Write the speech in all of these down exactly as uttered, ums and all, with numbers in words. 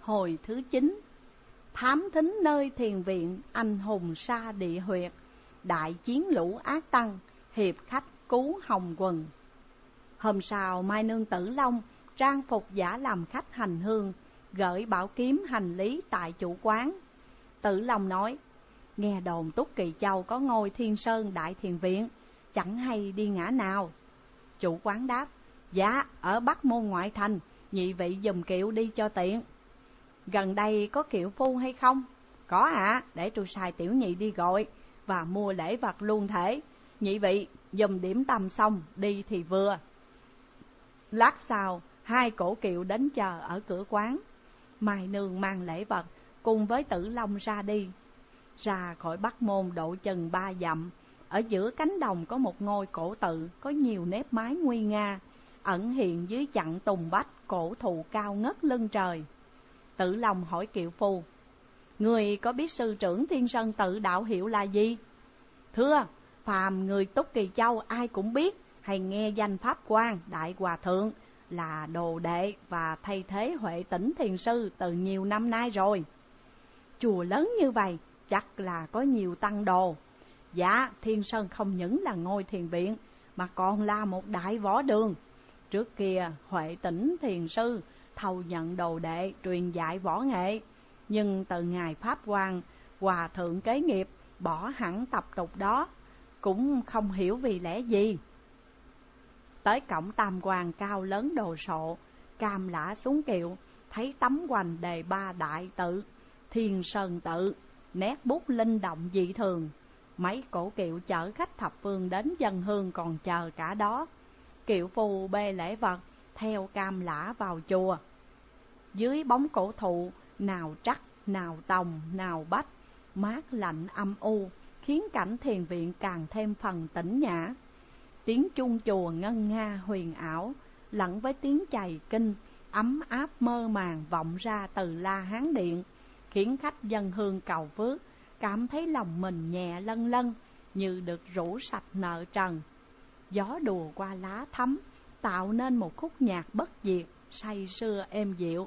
Hồi thứ chín. Thám thính nơi thiền viện, anh hùng sa địa huyệt. Đại chiến lũ ác tăng, hiệp khách cứu hồng quần. Hôm sau Mai Nương Tử Long trang phục giả làm khách hành hương, gửi bảo kiếm hành lý tại chủ quán. Tử Long nói: nghe đồn Túc Kỳ Châu có ngôi Thiên Sơn đại thiền viện, chẳng hay đi ngã nào. Chủ quán đáp: dạ, ở Bắc Môn ngoại thành, nhị vị dùm kiệu đi cho tiện. Gần đây có kiệu phu hay không? Có ạ, à, để tôi sai tiểu nhị đi gọi và mua lễ vật luôn thể. Nhị vị dùm điểm tâm xong đi thì vừa. Lát sau, hai cổ kiệu đến chờ ở cửa quán. Mai Nương mang lễ vật cùng với Tử Long ra đi. Ra khỏi Bắc Môn độ chừng ba dặm, ở giữa cánh đồng có một ngôi cổ tự có nhiều nếp mái nguy nga, ẩn hiện dưới chặng tùng bách cổ thụ cao ngất lưng trời. Tử Long hỏi kiệu phu: người có biết sư trưởng Thiên Sơn tự đạo hiệu là gì? Thưa, phàm người Túc Kỳ Châu ai cũng biết, hay nghe danh Pháp Quan Đại Hòa Thượng là đồ đệ và thay thế Huệ Tĩnh thiền sư từ nhiều năm nay rồi. Chùa lớn như vậy chắc là có nhiều tăng đồ. Dạ, Thiên Sơn không những là ngôi thiền viện mà còn là một đại võ đường. Trước kia Huệ Tĩnh thiền sư thầu nhận đồ đệ truyền dạy võ nghệ, nhưng từ ngày Pháp Quan Hòa Thượng kế nghiệp, bỏ hẳn tập tục đó, cũng không hiểu vì lẽ gì. Tới cổng tam quan cao lớn đồ sộ, Cam Lã xuống kiệu, thấy tấm hoành đề ba đại tự Thiên Sơn tự, nét bút linh động dị thường. Mấy cổ kiệu chở khách thập phương đến dân hương còn chờ cả đó. Kiệu phu bê lễ vật theo Cam Lã vào chùa. Dưới bóng cổ thụ, nào trắc, nào tòng, nào bách, mát lạnh âm u, khiến cảnh thiền viện càng thêm phần tĩnh nhã. Tiếng chuông chùa ngân nga huyền ảo, lẫn với tiếng chày kinh ấm áp mơ màng vọng ra từ La Hán Điện, khiến khách dân hương cầu phước cảm thấy lòng mình nhẹ lân lân, như được rũ sạch nợ trần. Gió đùa qua lá thắm, tạo nên một khúc nhạc bất diệt, say sưa êm dịu.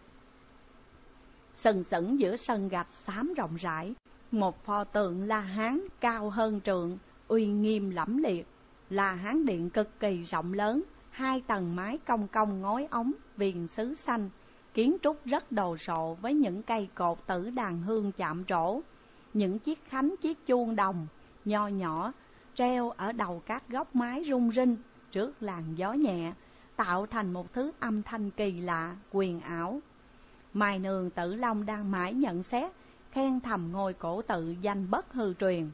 Sừng sững giữa sân gạch xám rộng rãi, một pho tượng La Hán cao hơn trượng, uy nghiêm lẫm liệt. La Hán Điện cực kỳ rộng lớn, hai tầng mái cong cong ngói ống, viền sứ xanh, kiến trúc rất đồ sộ với những cây cột tử đàn hương chạm trổ. Những chiếc khánh chiếc chuông đồng nho nhỏ treo ở đầu các góc mái rung rinh trước làn gió nhẹ, tạo thành một thứ âm thanh kỳ lạ, quyền ảo. Mai Nương Tử Long đang mãi nhận xét, khen thầm ngôi cổ tự danh bất hư truyền.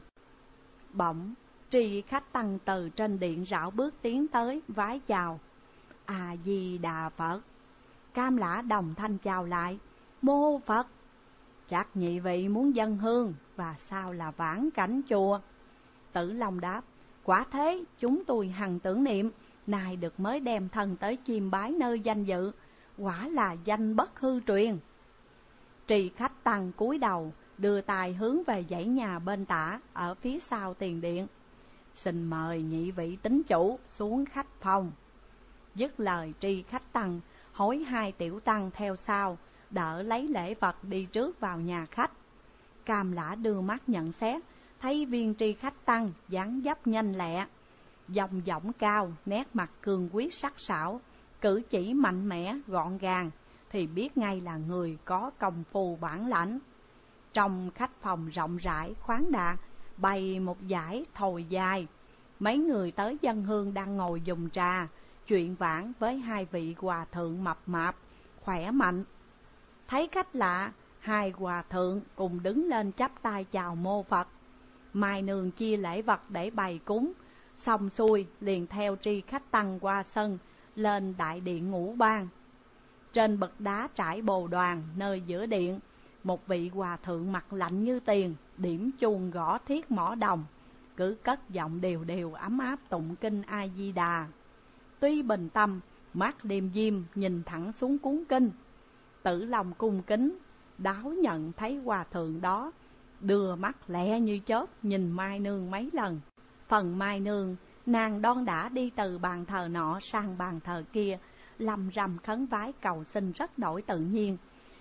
Bỗng tri khách tăng từ trên điện rảo bước tiến tới, vái chào: A Di Đà Phật. Cam Lã đồng thanh chào lại: Mô Phật. Chắc nhị vị muốn dâng hương, và sao là vãn cảnh chùa? Tử Long đáp: quả thế, chúng tôi hằng tưởng niệm, nay được mới đem thân tới chiêm bái nơi danh dự, quả là danh bất hư truyền. Trì khách tăng cúi đầu, đưa tay hướng về dãy nhà bên tả ở phía sau tiền điện: xin mời nhị vị tín chủ xuống khách phòng. Dứt lời, tri khách tăng hối hai tiểu tăng theo sau, đỡ lấy lễ vật đi trước vào nhà khách. Cam Lã đưa mắt nhận xét, thấy viên tri khách tăng dáng dấp nhanh lẹ, dòng dõng cao, nét mặt cương quyết sắc sảo, cử chỉ mạnh mẽ gọn gàng, thì biết ngay là người có công phu bản lãnh. Trong khách phòng rộng rãi khoáng đạt, bày một dãy thồi dài. Mấy người tới dân hương đang ngồi dùng trà, chuyện vãn với hai vị hòa thượng mập mạp, khỏe mạnh. Thấy khách lạ, hai hòa thượng cùng đứng lên chắp tay chào mô Phật. Mai Nương chia lễ vật để bày cúng, xong xuôi liền theo tri khách tăng qua sân, lên đại điện ngũ ban. Trên bậc đá trải bồ đoàn nơi giữa điện, một vị hòa thượng mặt lạnh như tiền, điểm chuông gõ thiết mõ đồng, cứ cất giọng đều đều ấm áp tụng kinh A Di Đà. Tuy bình tâm, mắt liêm diêm nhìn thẳng xuống cuốn kinh. Tử Long cung kính đáo nhận thấy hòa thượng đó, đưa mắt lẹ như chớp nhìn Mai Nương mấy lần. Phần Mai Nương, nàng đon đả đi từ bàn thờ nọ sang bàn thờ kia, lầm rầm khấn vái cầu xin rất đổi tự nhiên.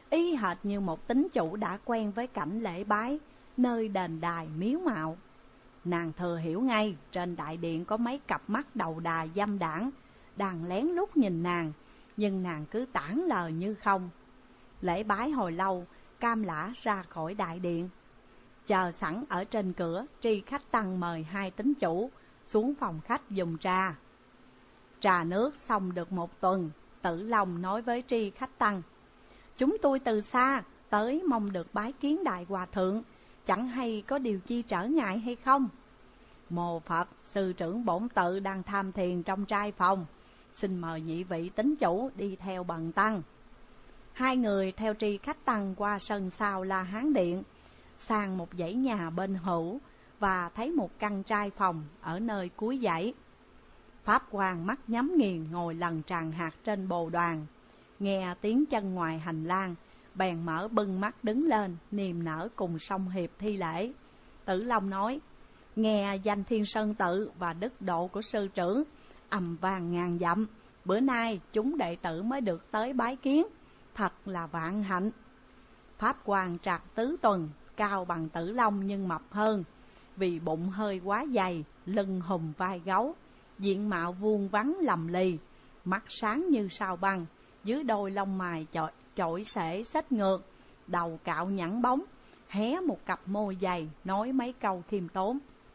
y hệt như một tín chủ đã quen với cảnh lễ bái nơi đền đài miếu mạo. Nàng thừa hiểu ngay trên đại điện có mấy cặp mắt đầu đà dâm đãng đang lén lút nhìn nàng, nhưng nàng cứ tản lờ như không. Lễ bái hồi lâu, Cam Lã ra khỏi đại điện. Chờ sẵn ở trên cửa, Tri Khách Tăng mời hai tín chủ xuống phòng khách dùng trà. Trà nước xong được một tuần, Tử Long nói với Tri Khách Tăng: chúng tôi từ xa tới mong được bái kiến đại hòa thượng, chẳng hay có điều chi trở ngại hay không? Mô Phật, sư trưởng bổn tự đang tham thiền trong trai phòng, xin mời nhị vị tín chủ đi theo bần tăng. Hai người theo Tri Khách Tăng qua sân sau La Hán Điện, sang một dãy nhà bên hữu và thấy một căn trai phòng ở nơi cuối dãy. Pháp Quan mắt nhắm nghiền ngồi lần tràng hạt trên bồ đoàn, nghe tiếng chân ngoài hành lang, bèn mở bưng mắt đứng lên, niềm nở cùng song hiệp thi lễ. Tử Long nói: nghe danh Thiên Sơn Tự và đức độ của sư trưởng ầm vang ngàn dặm, bữa nay chúng đệ tử mới được tới bái kiến, thật là vạn hạnh. Pháp Quan trạc tứ tuần, cao bằng Tử Long nhưng mập hơn, vì bụng hơi quá dày, lưng hùm vai gấu, diện mạo vuông vắn lầm lì, mắt sáng như sao băng, dưới đôi lông mày chọi, chổi xể xếch ngược, đầu cạo nhẵn bóng, hé một cặp môi dày, nói mấy câu khiêm tốn.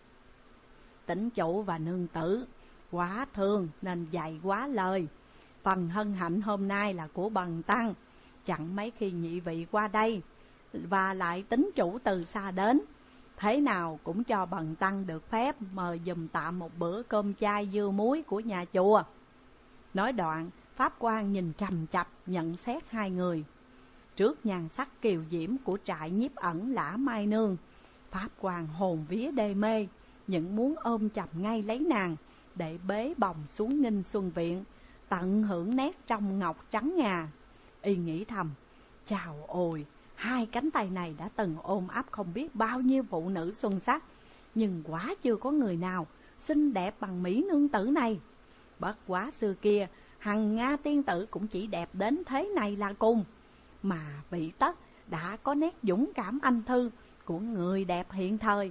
Tín chủ và nương tử quá thương nên dạy quá lời, phần hân hạnh hôm nay là của bần tăng, chẳng mấy khi nhị vị qua đây, và lại tín chủ từ xa đến, thế nào cũng cho bần tăng được phép mời giùm tạm một bữa cơm chay dưa muối của nhà chùa. Nói đoạn, Pháp Quan nhìn chằm chặp nhận xét hai người. Trước nhan sắc kiều diễm của trại nhiếp ẩn Lã Mai Nương, Pháp Quan hồn vía đê mê, những muốn ôm chầm ngay lấy nàng để bế bồng xuống Nghinh Xuân Viện, tận hưởng nét trong ngọc trắng ngà. Y nghĩ thầm: chào ôi, hai cánh tay này đã từng ôm ấp không biết bao nhiêu phụ nữ xuân sắc, nhưng quả chưa có người nào xinh đẹp bằng mỹ nương tử này. Bất quá xưa kia, hằng Nga tiên tử cũng chỉ đẹp đến thế này là cùng, mà vị tất đã có nét dũng cảm anh thư của người đẹp hiện thời.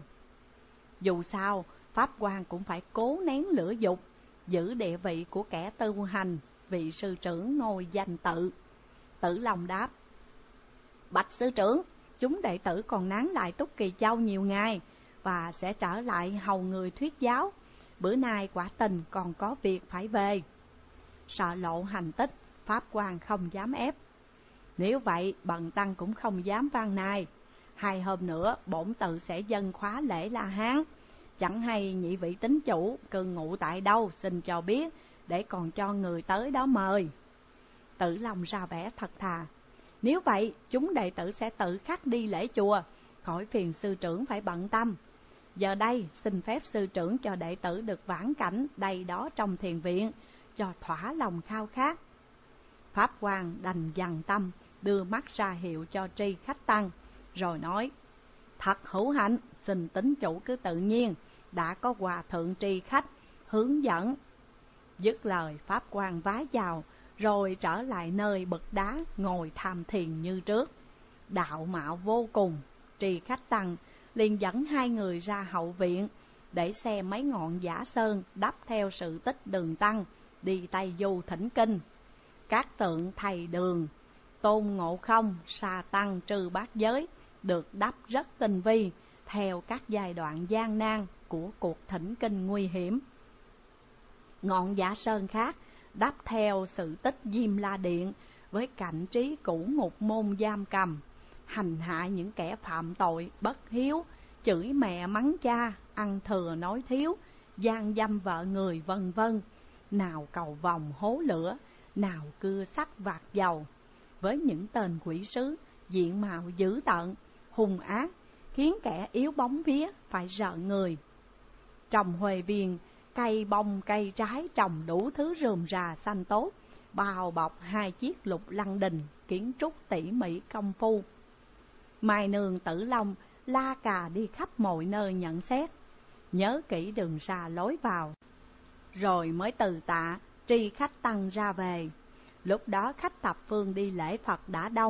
Dù sao, Pháp Quan cũng phải cố nén lửa dục, giữ địa vị của kẻ tu hành, vị sư trưởng ngôi danh tự. Tử Long đáp: bạch sư trưởng, chúng đệ tử còn nán lại Túc Kỳ Châu nhiều ngày và sẽ trở lại hầu người thuyết giáo. Bữa nay quả tình còn có việc phải về. Sợ lộ hành tích, Pháp Quan không dám ép. Nếu vậy, bần tăng cũng không dám van nài. Hai hôm nữa, bổn tự sẽ dâng khóa lễ La Hán. Chẳng hay nhị vị tín chủ cư ngụ tại đâu, xin cho biết, để còn cho người tới đó mời. Tử Long ra vẻ thật thà: nếu vậy, chúng đệ tử sẽ tự khắc đi lễ chùa, khỏi phiền sư trưởng phải bận tâm. Giờ đây, xin phép sư trưởng cho đệ tử được vãn cảnh đây đó trong thiền viện, cho thỏa lòng khao khát. Pháp Quan đành dằn tâm, đưa mắt ra hiệu cho Tri Khách Tăng, rồi nói: thật hữu hạnh, xin tín chủ cứ tự nhiên, đã có hòa thượng Tri Khách hướng dẫn. Dứt lời, Pháp Quan vái chào, rồi trở lại nơi bậc đá ngồi tham thiền như trước. Đạo mạo vô cùng, Tri Khách Tăng liền dẫn hai người ra hậu viện để xem mấy ngọn giả sơn đắp theo sự tích Đường Tăng đi Tây Du thỉnh kinh. Các tượng thầy Đường, Tôn Ngộ Không, Sa Tăng trừ bát giới được đắp rất tinh vi theo các giai đoạn gian nan của cuộc thỉnh kinh nguy hiểm. Ngọn giả sơn khác đắp theo sự tích Diêm La Điện với cảnh trí cũ ngục môn giam cầm, hành hạ những kẻ phạm tội bất hiếu, chửi mẹ mắng cha, ăn thừa nói thiếu, gian dâm vợ người, vân vân. Nào cầu vòng hố lửa, nào cưa sắt vạt dầu, với những tên quỷ sứ diện mạo dữ tợn, hung ác, khiến kẻ yếu bóng vía phải rợn người. Trồng huệ viên, cây bông cây trái trồng đủ thứ rườm rà xanh tốt, bao bọc hai chiếc lục lăng đình, kiến trúc tỉ mỉ công phu. Mai Nương Tử Long la cà đi khắp mọi nơi nhận xét, nhớ kỹ đường ra lối vào, rồi mới từ tạ Tri Khách Tăng ra về. Lúc đó khách thập phương đi lễ Phật đã đông,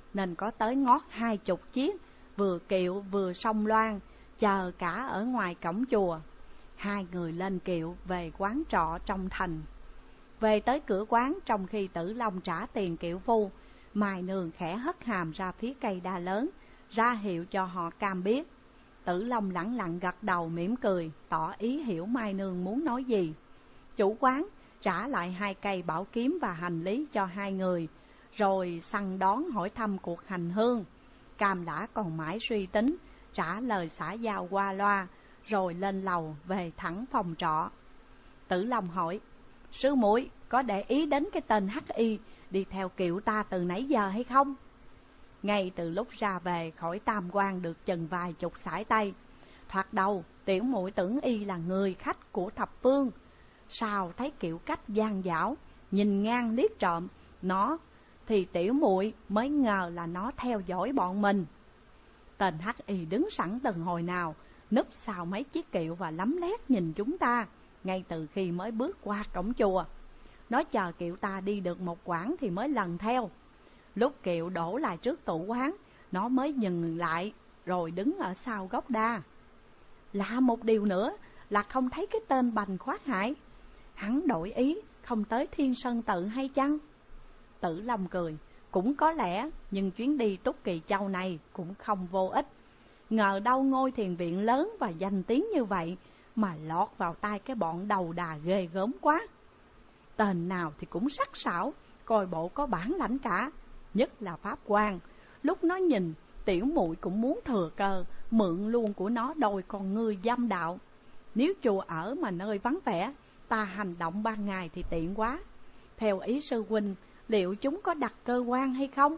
nên có tới ngót hai chục chiếc, vừa kiệu vừa sông loan, chờ cả ở ngoài cổng chùa. Hai người lên kiệu về quán trọ trong thành. Về tới cửa quán, trong khi Tử Long trả tiền kiệu phu, Mai Nương khẽ hất hàm ra phía cây đa lớn, ra hiệu cho họ cam biết. Tử Long lẳng lặng gật đầu mỉm cười, tỏ ý hiểu Mai Nương muốn nói gì. Chủ quán trả lại hai cây bảo kiếm và hành lý cho hai người, rồi săn đón hỏi thăm cuộc hành hương. Cam Lã còn mãi suy tính, trả lời xã giao qua loa, rồi lên lầu về thẳng phòng trọ. Tử Long hỏi, sư muội có để ý đến cái tên Hắc Y đi theo kiệu ta từ nãy giờ hay không? Ngay từ lúc ra về khỏi Tam Quan được chừng vài chục sải tay, thoạt đầu tiểu muội tưởng y là người khách của thập phương. Sao thấy kiệu cách gian dảo, nhìn ngang liếc trộm nó, thì tiểu muội mới ngờ là nó theo dõi bọn mình. Tên Hắc Y đứng sẵn từ hồi nào, núp sau mấy chiếc kiệu và lấm lét nhìn chúng ta, ngay từ khi mới bước qua cổng chùa. Nó chờ kiệu ta đi được một quãng thì mới lần theo. Lúc kiệu đổ lại trước tủ quán, nó mới dừng lại, rồi đứng ở sau gốc đa. Lạ một điều nữa là không thấy cái tên Bành Khoát Hải. Hắn đổi ý, không tới Thiên Sơn Tự hay chăng? Tử Long cười, cũng có lẽ, nhưng chuyến đi Túc Kỳ Châu này cũng không vô ích. Ngờ đâu ngôi thiền viện lớn và danh tiếng như vậy mà lọt vào tay cái bọn đầu đà ghê gớm quá. Tên nào thì cũng sắc sảo, coi bộ có bản lãnh cả, nhất là Pháp Quan. Lúc nó nhìn, tiểu muội cũng muốn thừa cơ mượn luôn của nó đôi con ngươi dâm đạo. Nếu chùa ở mà nơi vắng vẻ, ta hành động ban ngày thì tiện quá. Theo ý sư huynh, liệu chúng có đặt cơ quan hay không?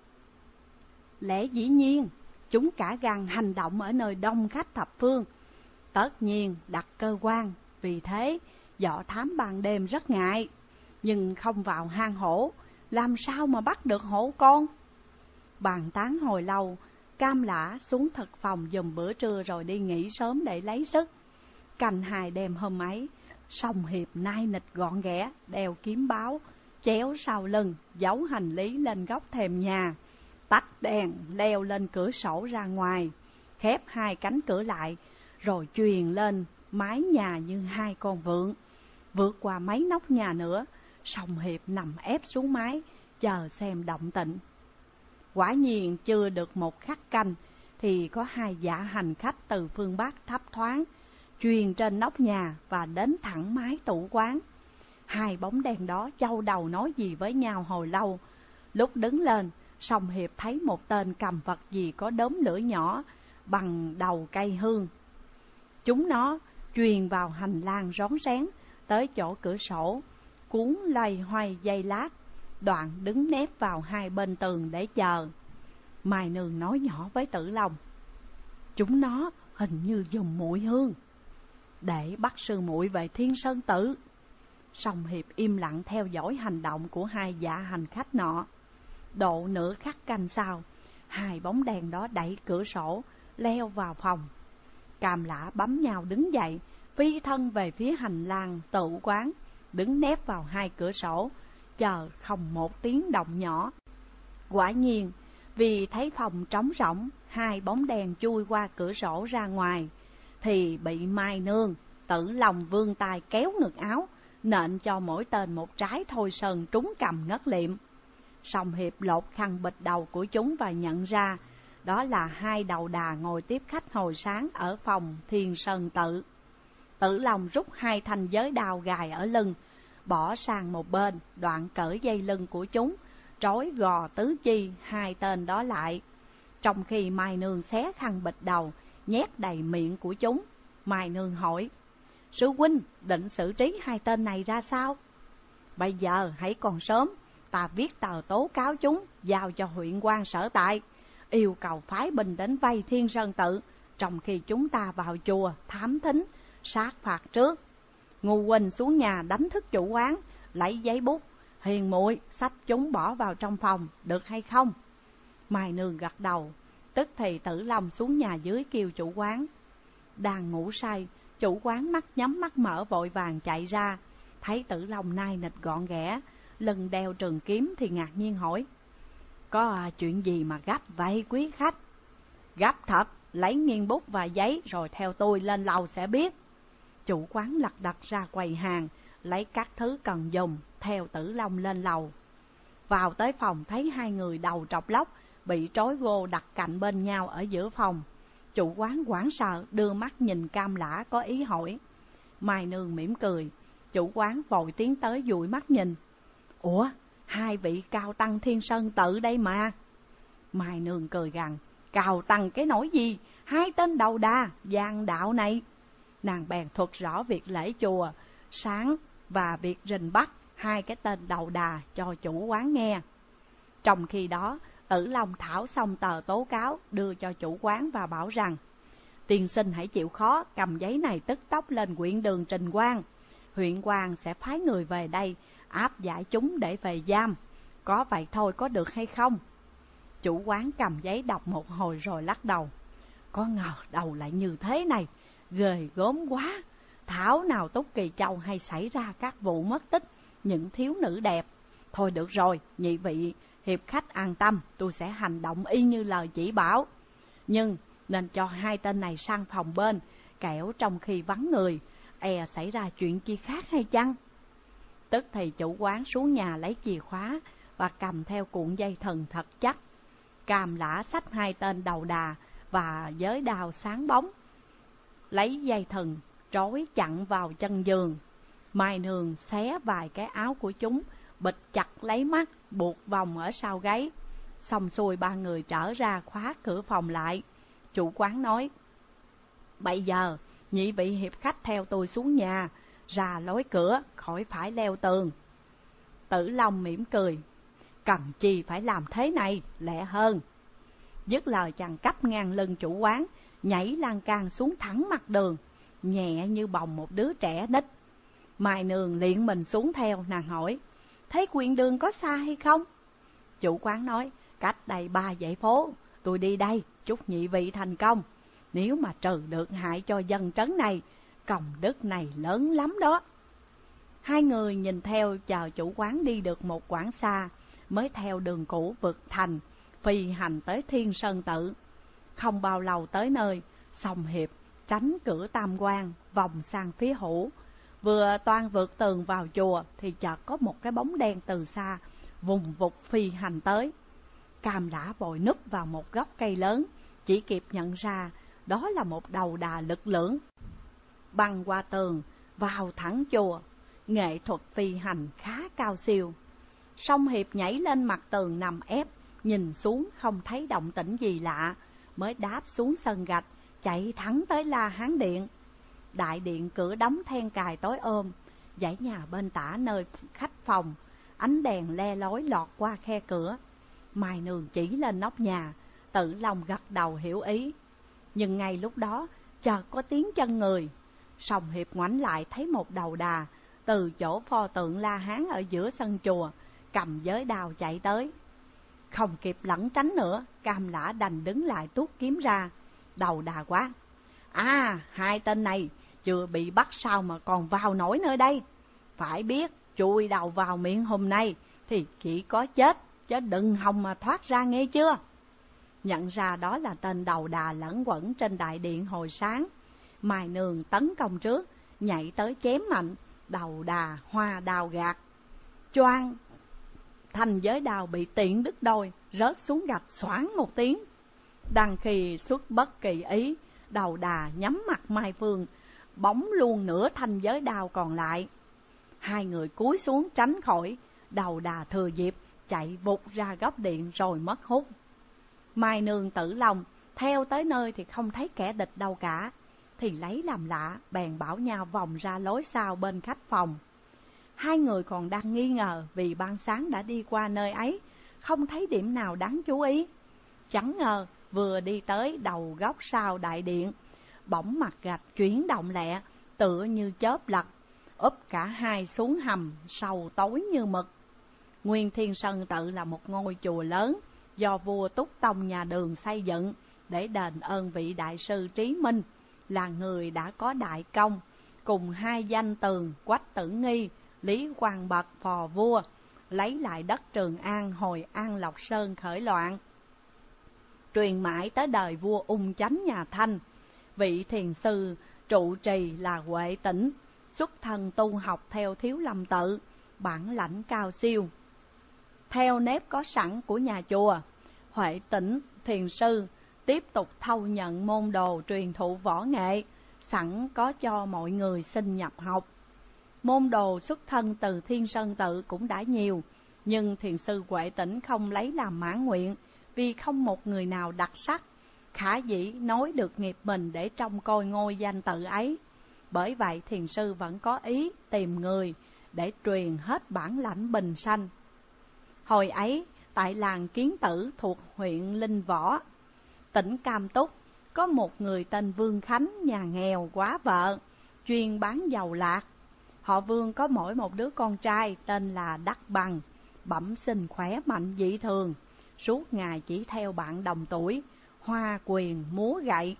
Lẽ dĩ nhiên, chúng cả gan hành động ở nơi đông khách thập phương. Tất nhiên đặt cơ quan, vì thế dọ thám ban đêm rất ngại. Nhưng không vào hang hổ, làm sao mà bắt được hổ con? Bàn tán hồi lâu, Cam Lã xuống thực phòng giùm bữa trưa rồi đi nghỉ sớm để lấy sức. Canh hai đêm hôm ấy, Song Hiệp nai nịch gọn ghẽ, đeo kiếm báo, chéo sau lưng, giấu hành lý lên góc thềm nhà, tắt đèn, leo lên cửa sổ ra ngoài, khép hai cánh cửa lại, rồi truyền lên mái nhà như hai con vượn. Vượt qua mấy nóc nhà nữa, Song Hiệp nằm ép xuống mái, chờ xem động tĩnh. Quả nhiên chưa được một khắc canh, thì có hai dạ hành khách từ phương Bắc thấp thoáng, truyền trên nóc nhà và đến thẳng mái tủ quán. Hai bóng đèn đó châu đầu nói gì với nhau hồi lâu. Lúc đứng lên, Song Hiệp thấy một tên cầm vật gì có đốm lửa nhỏ bằng đầu cây hương. Chúng nó truyền vào hành lang rón rén tới chỗ cửa sổ, cuốn loay hoay dây lát, đoạn đứng nép vào hai bên tường để chờ. Mai Nương nói nhỏ với Tử Long, chúng nó hình như dùng muội hương để bắt sư muội về Thiên Sơn Tự. Song Hiệp im lặng theo dõi hành động của hai dạ hành khách nọ. Độ nửa khắc canh sau, hai bóng đèn đó đẩy cửa sổ, leo vào phòng. Cam Lã bấm nhau đứng dậy, phi thân về phía hành lang tự quán, đứng nép vào hai cửa sổ, chờ không một tiếng động nhỏ. Quả nhiên, vì thấy phòng trống rỗng, hai bóng đèn chui qua cửa sổ ra ngoài, thì bị Mai Nương, Tử Long vươn tay kéo ngực áo, nện cho mỗi tên một trái thôi sơn trúng cầm ngất liệm. Song Hiệp lột khăn bịt đầu của chúng và nhận ra đó là hai đầu đà ngồi tiếp khách hồi sáng ở phòng Thiên Sơn Tự. Tử Long rút hai thanh giới đao gài ở lưng, bỏ sang một bên, đoạn cởi dây lưng của chúng, trói gò tứ chi hai tên đó lại. Trong khi Mai Nương xé khăn bịt đầu, nhét đầy miệng của chúng, Mai Nương hỏi, sư huynh định xử trí hai tên này ra sao? Bây giờ hãy còn sớm, ta viết tờ tố cáo chúng, giao cho huyện quan sở tại, yêu cầu phái binh đến vây Thiên Sơn Tự, trong khi chúng ta vào chùa thám thính, sát phạt trước. Ngu huynh xuống nhà đánh thức chủ quán, lấy giấy bút, hiền muội xách chúng bỏ vào trong phòng, được hay không? Mai Nương gật đầu. Tức thì Tử Long xuống nhà dưới kêu chủ quán. Đang ngủ say, chủ quán mắt nhắm mắt mở vội vàng chạy ra, thấy Tử Long nai nịch gọn ghẽ, lưng đeo trường kiếm thì ngạc nhiên hỏi, Có chuyện gì mà gấp vậy quý khách? Gấp thật, lấy nghiêng bút và giấy rồi theo tôi lên lầu sẽ biết. Chủ quán lật đật ra quầy hàng, lấy các thứ cần dùng, theo Tử Long lên lầu. Vào tới phòng thấy hai người đầu trọc lóc bị trói gô đặt cạnh bên nhau ở giữa phòng. Chủ quán hoảng sợ đưa mắt nhìn Cam Lã có ý hỏi. Mai Nương mỉm cười. Chủ quán vội tiến tới dụi mắt nhìn. Ủa, hai vị cao tăng Thiên Sơn Tự đây mà. Mai Nương cười gằn. Cao tăng cái nỗi gì? Hai tên đầu đà, gian đạo này. Nàng bèn thuật rõ việc lễ chùa sáng và việc rình bắt hai cái tên đầu đà cho chủ quán nghe. Trong khi đó, Tử Long thảo xong tờ tố cáo đưa cho chủ quán và bảo rằng: Tiên sinh hãy chịu khó cầm giấy này tức tốc lên huyện đường trình quan. Huyện quan sẽ phái người về đây áp giải chúng để về giam. Có vậy thôi có được hay không? Chủ quán cầm giấy đọc một hồi rồi lắc đầu. Có ngờ đầu lại như thế này, ghê gớm quá. Thảo nào Túc Kỳ Châu hay xảy ra các vụ mất tích những thiếu nữ đẹp. Thôi được rồi, nhị vị hiệp khách an tâm, tôi sẽ hành động y như lời chỉ bảo. Nhưng nên cho hai tên này sang phòng bên, kẻo trong khi vắng người, e xảy ra chuyện chi khác hay chăng? Tức thì chủ quán xuống nhà lấy chìa khóa và cầm theo cuộn dây thừng thật chắc. Cam Lã xách hai tên đầu đà và giới đao sáng bóng, lấy dây thừng trói chặn vào chân giường. Mai Nương xé vài cái áo của chúng, bịt chặt lấy mắt, buộc vòng ở sau gáy. Xong xuôi ba người trở ra khóa cửa phòng lại. Chủ quán nói: Bây giờ nhị vị hiệp khách theo tôi xuống nhà, ra lối cửa, khỏi phải leo tường. Tử Long mỉm cười: Cần chi phải làm thế này, lẹ hơn. Dứt lời chàng cắp ngang lưng chủ quán, nhảy lan can xuống thẳng mặt đường, nhẹ như bồng một đứa trẻ nít. Mai Nương liền mình xuống theo, nàng hỏi: Thấy quyện đường có xa hay không? Chủ quán nói: Cách đây ba dãy phố, tôi đi đây, chúc nhị vị thành công. Nếu mà trừ được hại cho dân trấn này, công đức này lớn lắm đó. Hai người nhìn theo chờ chủ quán đi được một quãng xa, mới theo đường cũ vượt thành, phi hành tới Thiên Sơn Tự. Không bao lâu tới nơi, Song Hiệp tránh cửa Tam Quan, vòng sang phía hữu. Vừa toan vượt tường vào chùa thì chợt có một cái bóng đen từ xa vùng vụt phi hành tới. Cam Lã vội núp vào một gốc cây lớn, chỉ kịp nhận ra đó là một đầu đà lực lưỡng, băng qua tường vào thẳng chùa. Nghệ thuật phi hành khá cao siêu. Song Hiệp nhảy lên mặt tường nằm ép, nhìn xuống không thấy động tĩnh gì lạ, mới đáp xuống sân gạch, chạy thẳng tới La Hán Điện. Đại điện cửa đóng then cài tối ôm, dãy nhà bên tả nơi khách phòng, ánh đèn le lói lọt qua khe cửa. Mai Nương chỉ lên nóc nhà, Tử Long gật đầu hiểu ý. Nhưng ngay lúc đó chợt có tiếng chân người. Song Hiệp ngoảnh lại thấy một đầu đà từ chỗ pho tượng La Hán ở giữa sân chùa, cầm giới đao chạy tới. Không kịp lẩn tránh nữa, Cam Lã đành đứng lại tuốt kiếm ra. Đầu đà quá: À, hai tên này chưa bị bắt sao mà còn vào nổi nơi đây. Phải biết chui đầu vào miệng hôm nay thì chỉ có chết, chứ đừng hòng mà thoát ra, nghe chưa? Nhận ra đó là tên đầu đà lẫn quẩn trên đại điện hồi sáng, Mai Nương tấn công trước, nhảy tới chém mạnh. Đầu đà hoa đào gạt, choang, thành giới đào bị tiện đứt đôi, rớt xuống gạch xoảng một tiếng. Đằng khi xuất bất kỳ ý, đầu đà nhắm mặt Mai Phương, bóng luôn nửa thanh giới đao còn lại. Hai người cúi xuống tránh khỏi, đầu đà thừa dịp chạy vụt ra góc điện rồi mất hút. Mai Nương Tử Long theo tới nơi thì không thấy kẻ địch đâu cả, thì lấy làm lạ, bèn bảo nhau vòng ra lối sau bên khách phòng. Hai người còn đang nghi ngờ vì ban sáng đã đi qua nơi ấy, không thấy điểm nào đáng chú ý. Chẳng ngờ vừa đi tới đầu góc sau đại điện, bỗng mặt gạch chuyển động lẹ, tựa như chớp lật, úp cả hai xuống hầm sâu tối như mực. Nguyên Thiên Sơn Tự là một ngôi chùa lớn do vua Túc Tông nhà Đường xây dựng để đền ơn vị đại sư Trí Minh, là người đã có đại công, cùng hai danh tường Quách Tử Nghi, Lý Quang Bật phò vua, lấy lại đất Trường An hồi An Lộc Sơn khởi loạn. Truyền mãi tới đời vua Ung Chánh nhà Thanh, vị thiền sư trụ trì là Huệ Tĩnh, xuất thân tu học theo Thiếu Lâm Tự, bản lãnh cao siêu. Theo nếp có sẵn của nhà chùa, Huệ Tĩnh thiền sư tiếp tục thâu nhận môn đồ truyền thụ võ nghệ, sẵn có cho mọi người xin nhập học. Môn đồ xuất thân từ Thiên Sơn Tự cũng đã nhiều, nhưng thiền sư Huệ Tĩnh không lấy làm mãn nguyện, vì không một người nào đặc sắc, khả dĩ nói được nghiệp mình để trông coi ngôi danh tự ấy. Bởi vậy thiền sư vẫn có ý tìm người để truyền hết bản lãnh bình sanh. Hồi ấy, tại làng Kiến Tử thuộc huyện Linh Võ, tỉnh Cam Túc, có một người tên Vương Khánh, nhà nghèo quá vợ, chuyên bán dầu lạc. Họ Vương có mỗi một đứa con trai tên là Đắc Bằng, bẩm sinh khỏe mạnh dị thường, suốt ngày chỉ theo bạn đồng tuổi, hoa quyền múa gậy.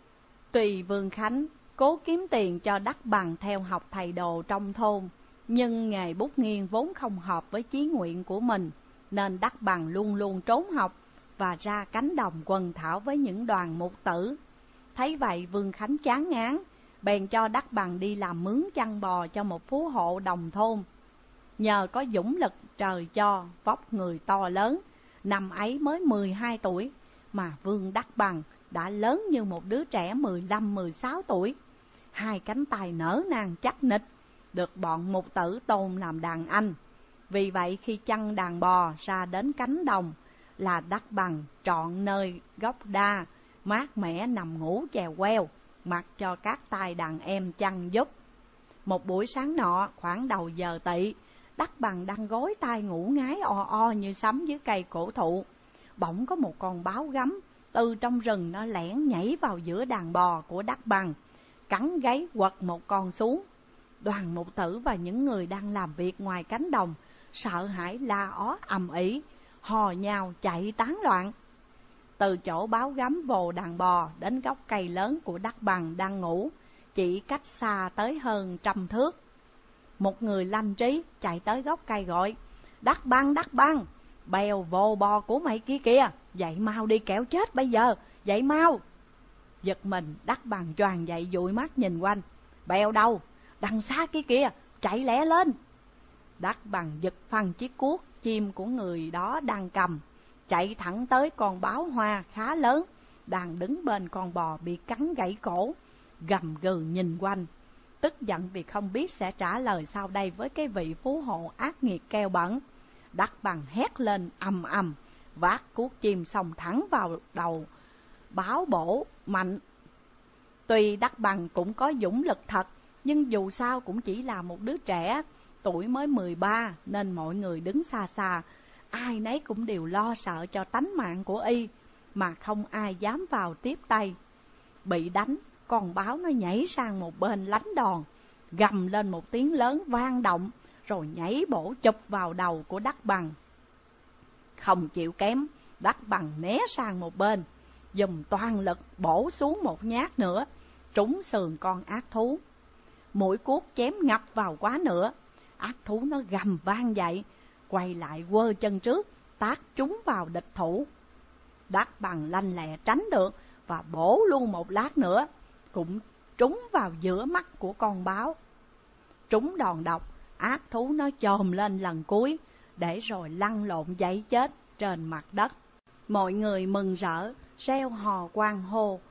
Tùy Vương Khánh cố kiếm tiền cho Đắc Bằng theo học thầy đồ trong thôn, nhưng nghề bút nghiêng vốn không hợp với chí nguyện của mình, nên Đắc Bằng luôn luôn trốn học và ra cánh đồng quần thảo với những đoàn mục tử. Thấy vậy Vương Khánh chán ngán, bèn cho Đắc Bằng đi làm mướn chăn bò cho một phú hộ đồng thôn. Nhờ có dũng lực trời cho, vóc người to lớn, năm ấy mới mười hai tuổi, mà Vương Đắc Bằng đã lớn như một đứa trẻ mười lăm mười sáu tuổi. Hai cánh tay nở nang chắc nịch, được bọn mục tử tôn làm đàn anh. Vì vậy khi chăn đàn bò ra đến cánh đồng, là Đắc Bằng trọn nơi gốc đa, mát mẻ nằm ngủ chèo queo, mặc cho các tay đàn em chăn giúp. Một buổi sáng nọ, khoảng đầu giờ tỵ, Đắc Bằng đang gối tay ngủ ngái o o như sấm dưới cây cổ thụ. Bỗng có một con báo gấm từ trong rừng nó lẻn nhảy vào giữa đàn bò của Đắc Bằng, cắn gáy quật một con xuống. Đoàn mục tử và những người đang làm việc ngoài cánh đồng sợ hãi la ó ầm ĩ, hò nhau chạy tán loạn. Từ chỗ báo gấm vồ đàn bò đến gốc cây lớn của Đắc Bằng đang ngủ, chỉ cách xa tới hơn trăm thước. Một người lanh trí chạy tới gốc cây gọi: Đắc Bằng, Đắc Bằng, bèo vồ bò của mày kia kìa, dậy mau đi kẻo chết bây giờ, dậy mau. Giật mình, Đắc Bằng choàng dậy dụi mắt nhìn quanh: Bèo đâu? Đằng xa kia kìa, chạy lẹ lên. Đắc Bằng giật phăng chiếc cuốc chim của người đó đang cầm, chạy thẳng tới con báo hoa khá lớn đang đứng bên con bò bị cắn gãy cổ, gầm gừ nhìn quanh, tức giận vì không biết sẽ trả lời sau đây với cái vị phú hộ ác nghiệt keo bẩn. Đắc Bằng hét lên ầm ầm, vác cuốc chim xông thẳng vào đầu báo bổ mạnh. Tuy Đắc Bằng cũng có dũng lực thật, nhưng dù sao cũng chỉ là một đứa trẻ, tuổi mới mười ba, nên mọi người đứng xa xa, ai nấy cũng đều lo sợ cho tánh mạng của y, mà không ai dám vào tiếp tay. Bị đánh, con báo nó nhảy sang một bên lánh đòn, gầm lên một tiếng lớn vang động, rồi nhảy bổ chụp vào đầu của Đắc Bằng. Không chịu kém, Đắc Bằng né sang một bên, dùng toàn lực bổ xuống một nhát nữa, trúng sườn con ác thú. Mũi cuốc chém ngập vào quá nữa, ác thú nó gầm vang dậy, quay lại quơ chân trước, tát trúng vào địch thủ. Đắc Bằng lanh lẹ tránh được và bổ luôn một lát nữa, cũng trúng vào giữa mắt của con báo. Trúng đòn độc, ác thú nó chồm lên lần cuối, để rồi lăn lộn dãy chết trên mặt đất. Mọi người mừng rỡ, reo hò quan hô,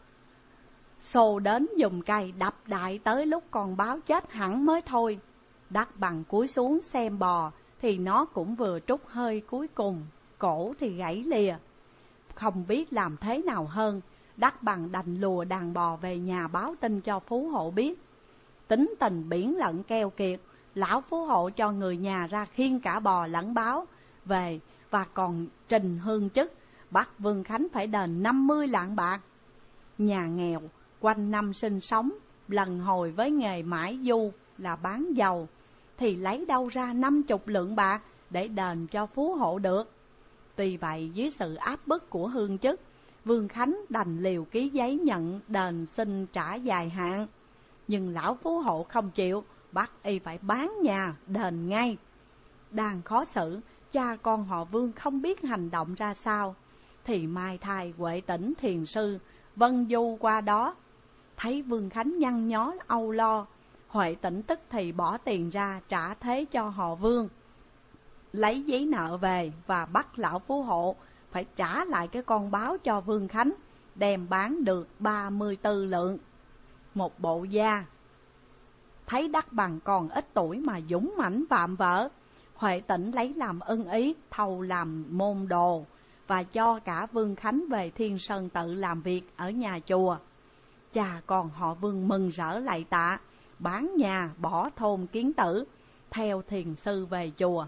xô đến dùng cây đập đại tới lúc con báo chết hẳn mới thôi. Đắc Bằng cúi xuống xem bò, thì nó cũng vừa trút hơi cuối cùng, cổ thì gãy lìa. Không biết làm thế nào hơn, Đắc Bằng đành lùa đàn bò về nhà báo tin cho phú hộ biết. Tính tình biển lận keo kiệt, lão phú hộ cho người nhà ra khiêng cả bò lẫn báo về, và còn trình hương chức bắt Vương Khánh phải đền năm mươi lạng bạc. Nhà nghèo quanh năm sinh sống lần hồi với nghề mãi du là bán dầu, thì lấy đâu ra năm chục lượng bạc để đền cho phú hộ được. Tuy vậy dưới sự áp bức của hương chức, Vương Khánh đành liều ký giấy nhận đền xin trả dài hạn. Nhưng lão phú hộ không chịu, bắt y phải bán nhà đền ngay. Đang khó xử cha con họ Vương không biết hành động ra sao, thì mai thai Huệ Tĩnh thiền sư vân du qua đó. Thấy Vương Khánh nhăn nhó âu lo, Huệ Tĩnh tức thì bỏ tiền ra trả thế cho họ Vương, lấy giấy nợ về và bắt lão phú hộ phải trả lại cái con báo cho Vương Khánh, đem bán được ba mươi tư lượng một bộ da. Thấy Đắc Bằng còn ít tuổi mà dũng mãnh vạm vỡ, Huệ Tĩnh lấy làm ưng ý, thầu làm môn đồ và cho cả Vương Khánh về Thiên Sơn Tự làm việc ở nhà chùa. Cha con họ Vương mừng rỡ lạy tạ, bán nhà bỏ thôn Kiến Tử, theo thiền sư về chùa.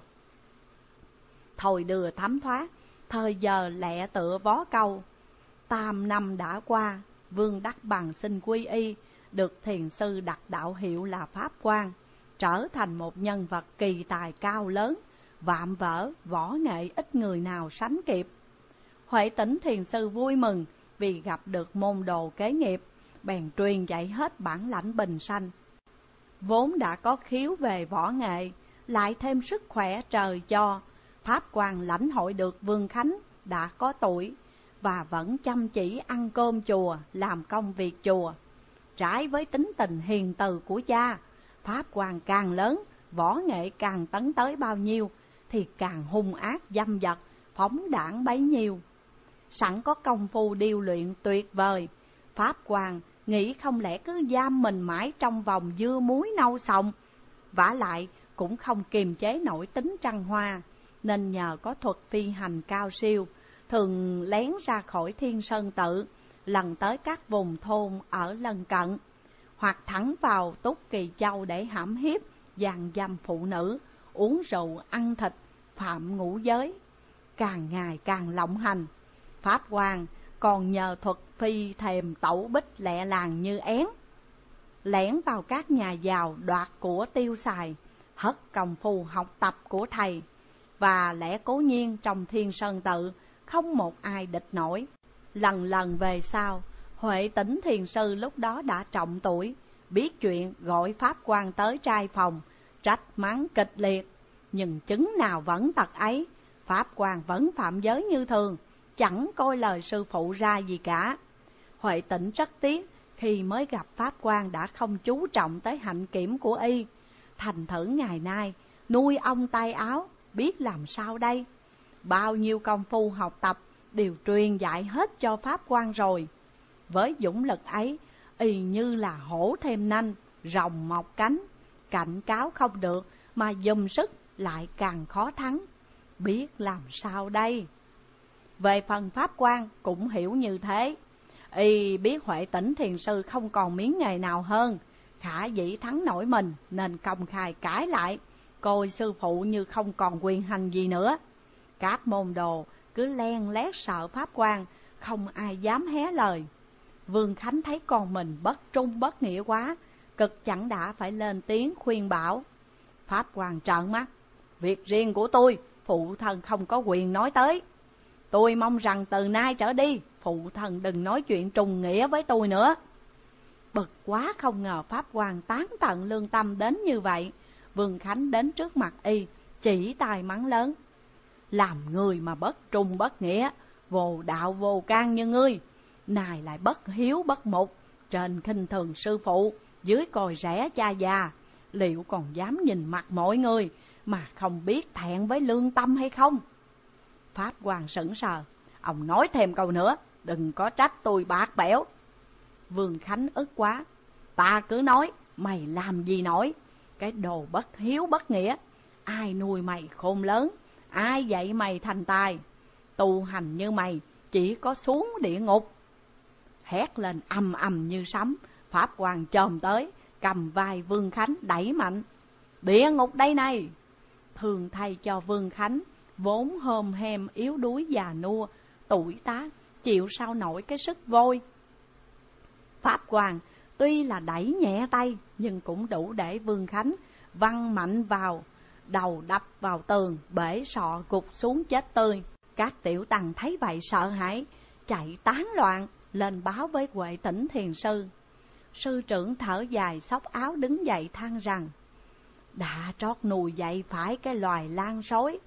Thôi đưa thấm thoát, thời giờ lẹ tựa vó câu. Tam năm đã qua, Vương Đắc Bằng xin quy y, được thiền sư đặt đạo hiệu là Pháp Quang, trở thành một nhân vật kỳ tài cao lớn, vạm vỡ, võ nghệ ít người nào sánh kịp. Huệ Tĩnh thiền sư vui mừng vì gặp được môn đồ kế nghiệp, bèn truyền dạy hết bản lãnh bình sanh. Vốn đã có khiếu về võ nghệ, lại thêm sức khỏe trời cho, Pháp Quang lãnh hội được Vương Khánh đã có tuổi và vẫn chăm chỉ ăn cơm chùa, làm công việc chùa. Trái với tính tình hiền từ của cha, Pháp Quang càng lớn, võ nghệ càng tấn tới bao nhiêu thì càng hung ác dâm dật, phóng đảng bấy nhiêu. Sẵn có công phu điêu luyện tuyệt vời, Pháp Quang nghĩ không lẽ cứ giam mình mãi trong vòng dưa muối nâu sòng, vả lại cũng không kiềm chế nổi tính trăng hoa, nên nhờ có thuật phi hành cao siêu, thường lén ra khỏi Thiên Sơn Tự, lần tới các vùng thôn ở lân cận, hoặc thẳng vào Túc Kỳ Châu để hãm hiếp, giàn dâm phụ nữ, uống rượu, ăn thịt, phạm ngũ giới. Càng ngày càng lộng hành, Pháp Quang còn nhờ thuật phi thềm tẩu bích lẹ làng như én, lẻn vào các nhà giàu đoạt của tiêu xài, hất công phu học tập của thầy, và lẽ cố nhiên trong Thiên Sơn Tự không một ai địch nổi. Lần lần về sau, Huệ Tĩnh thiền sư lúc đó đã trọng tuổi, biết chuyện gọi Pháp Quang tới trai phòng, trách mắng kịch liệt, nhưng chứng nào vẫn tật ấy, Pháp Quang vẫn phạm giới như thường, chẳng coi lời sư phụ ra gì cả. Huệ Tĩnh rất tiếc khi mới gặp Pháp Quang đã không chú trọng tới hạnh kiểm của y, thành thử ngày nay nuôi ông tay áo, biết làm sao đây. Bao nhiêu công phu học tập đều truyền dạy hết cho Pháp Quang rồi. Với dũng lực ấy, y như là hổ thêm nanh, rồng mọc cánh, cảnh cáo không được mà dùng sức lại càng khó thắng. Biết làm sao đây? Về phần Pháp Quang cũng hiểu như thế. Y biết Huệ Tĩnh thiền sư không còn miếng nghề nào hơn, khả dĩ thắng nổi mình, nên công khai cãi lại, coi sư phụ như không còn quyền hành gì nữa. Các môn đồ cứ len lét sợ Pháp Quang, không ai dám hé lời. Vương Khánh thấy con mình bất trung bất nghĩa quá, cực chẳng đã phải lên tiếng khuyên bảo. Pháp Quang trợn mắt: việc riêng của tôi, phụ thân không có quyền nói tới. Tôi mong rằng từ nay trở đi, phụ thân đừng nói chuyện trùng nghĩa với tôi nữa. Bực quá không ngờ Pháp Quang tán tận lương tâm đến như vậy. Vương Khánh đến trước mặt y, chỉ tay mắng lớn: làm người mà bất trung bất nghĩa, vô đạo vô can như ngươi, này lại bất hiếu bất mục, trên khinh thường sư phụ, dưới coi rẻ cha già, liệu còn dám nhìn mặt mọi người mà không biết thẹn với lương tâm hay không? Pháp Quang sững sờ: ông nói thêm câu nữa, đừng có trách tôi bạc bẽo. Vương Khánh ức quá: ta cứ nói, mày làm gì nổi, cái đồ bất hiếu bất nghĩa, ai nuôi mày khôn lớn, ai dạy mày thành tài, tu hành như mày chỉ có xuống địa ngục. Hét lên ầm ầm như sấm, Pháp Quang chồm tới, cầm vai Vương Khánh đẩy mạnh: địa ngục đây này! Thường thay cho Vương Khánh, vốn hòm hem yếu đuối già nua, tuổi tác, chịu sao nổi cái sức vôi. Pháp Quang tuy là đẩy nhẹ tay, nhưng cũng đủ để Vương Khánh văng mạnh vào, đầu đập vào tường, bể sọ gục xuống chết tươi. Các tiểu tăng thấy vậy sợ hãi, chạy tán loạn lên báo với Huệ Tĩnh thiền sư. Sư trưởng thở dài xốc áo đứng dậy than rằng: đã trót nùi dậy phải cái loài lan sói,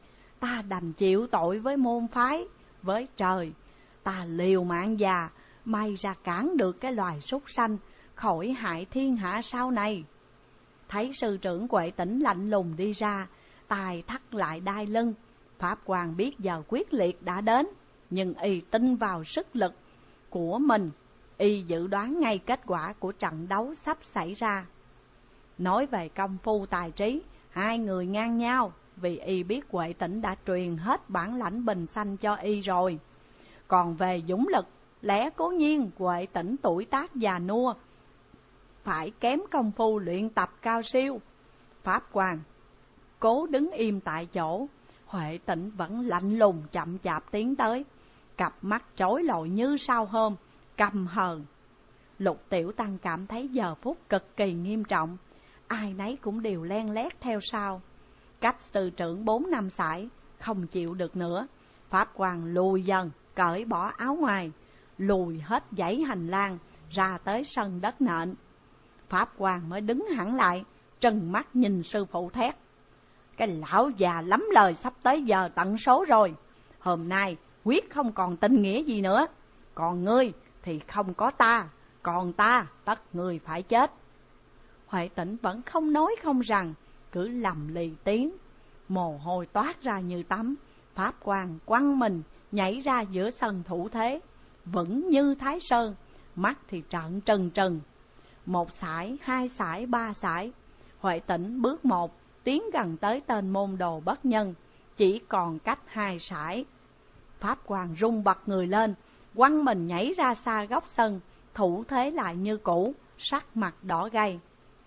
ta đành chịu tội với môn phái, với trời. Ta liều mạng già, may ra cản được cái loài súc sanh khỏi hại thiên hạ sau này. Thấy sư trưởng Huệ Tĩnh lạnh lùng đi ra, tài thắt lại đai lưng. Pháp Hoàng biết giờ quyết liệt đã đến, nhưng y tin vào sức lực của mình. Y dự đoán ngay kết quả của trận đấu sắp xảy ra. Nói về công phu tài trí, hai người ngang nhau, vì y biết Huệ Tĩnh đã truyền hết bản lãnh bình xanh cho y rồi. Còn về dũng lực, lẽ cố nhiên Huệ Tĩnh tuổi tác già nua, phải kém công phu luyện tập cao siêu. Pháp Hoàng cố đứng im tại chỗ, Huệ Tĩnh vẫn lạnh lùng chậm chạp tiến tới, cặp mắt chói lọi như sao hôm, căm hờn. Lục Tiểu Tăng cảm thấy giờ phút cực kỳ nghiêm trọng, ai nấy cũng đều len lét theo sau. Cách sư trưởng bốn năm sải, không chịu được nữa, Pháp Hoàng lùi dần, cởi bỏ áo ngoài, lùi hết dãy hành lang ra tới sân đất nện. Pháp Hoàng mới đứng hẳn lại, trừng mắt nhìn sư phụ thét: cái lão già lắm lời sắp tới giờ tận số rồi. Hôm nay quyết không còn tình nghĩa gì nữa. Còn ngươi thì không có ta, còn ta tất ngươi phải chết. Huệ Tĩnh vẫn không nói không rằng, cứ lầm lì tiếng. Mồ hôi toát ra như tắm. Pháp Hoàng quăng mình nhảy ra giữa sân thủ thế, vững như Thái Sơn, mắt thì trợn trừng trừng. Một sải, hai sải, ba sải, Huệ Tĩnh bước một tiến gần tới tên môn đồ bất nhân, chỉ còn cách hai sải. Pháp Hoàng rung bật người lên, quăng mình nhảy ra xa góc sân, thủ thế lại như cũ, sắc mặt đỏ gay.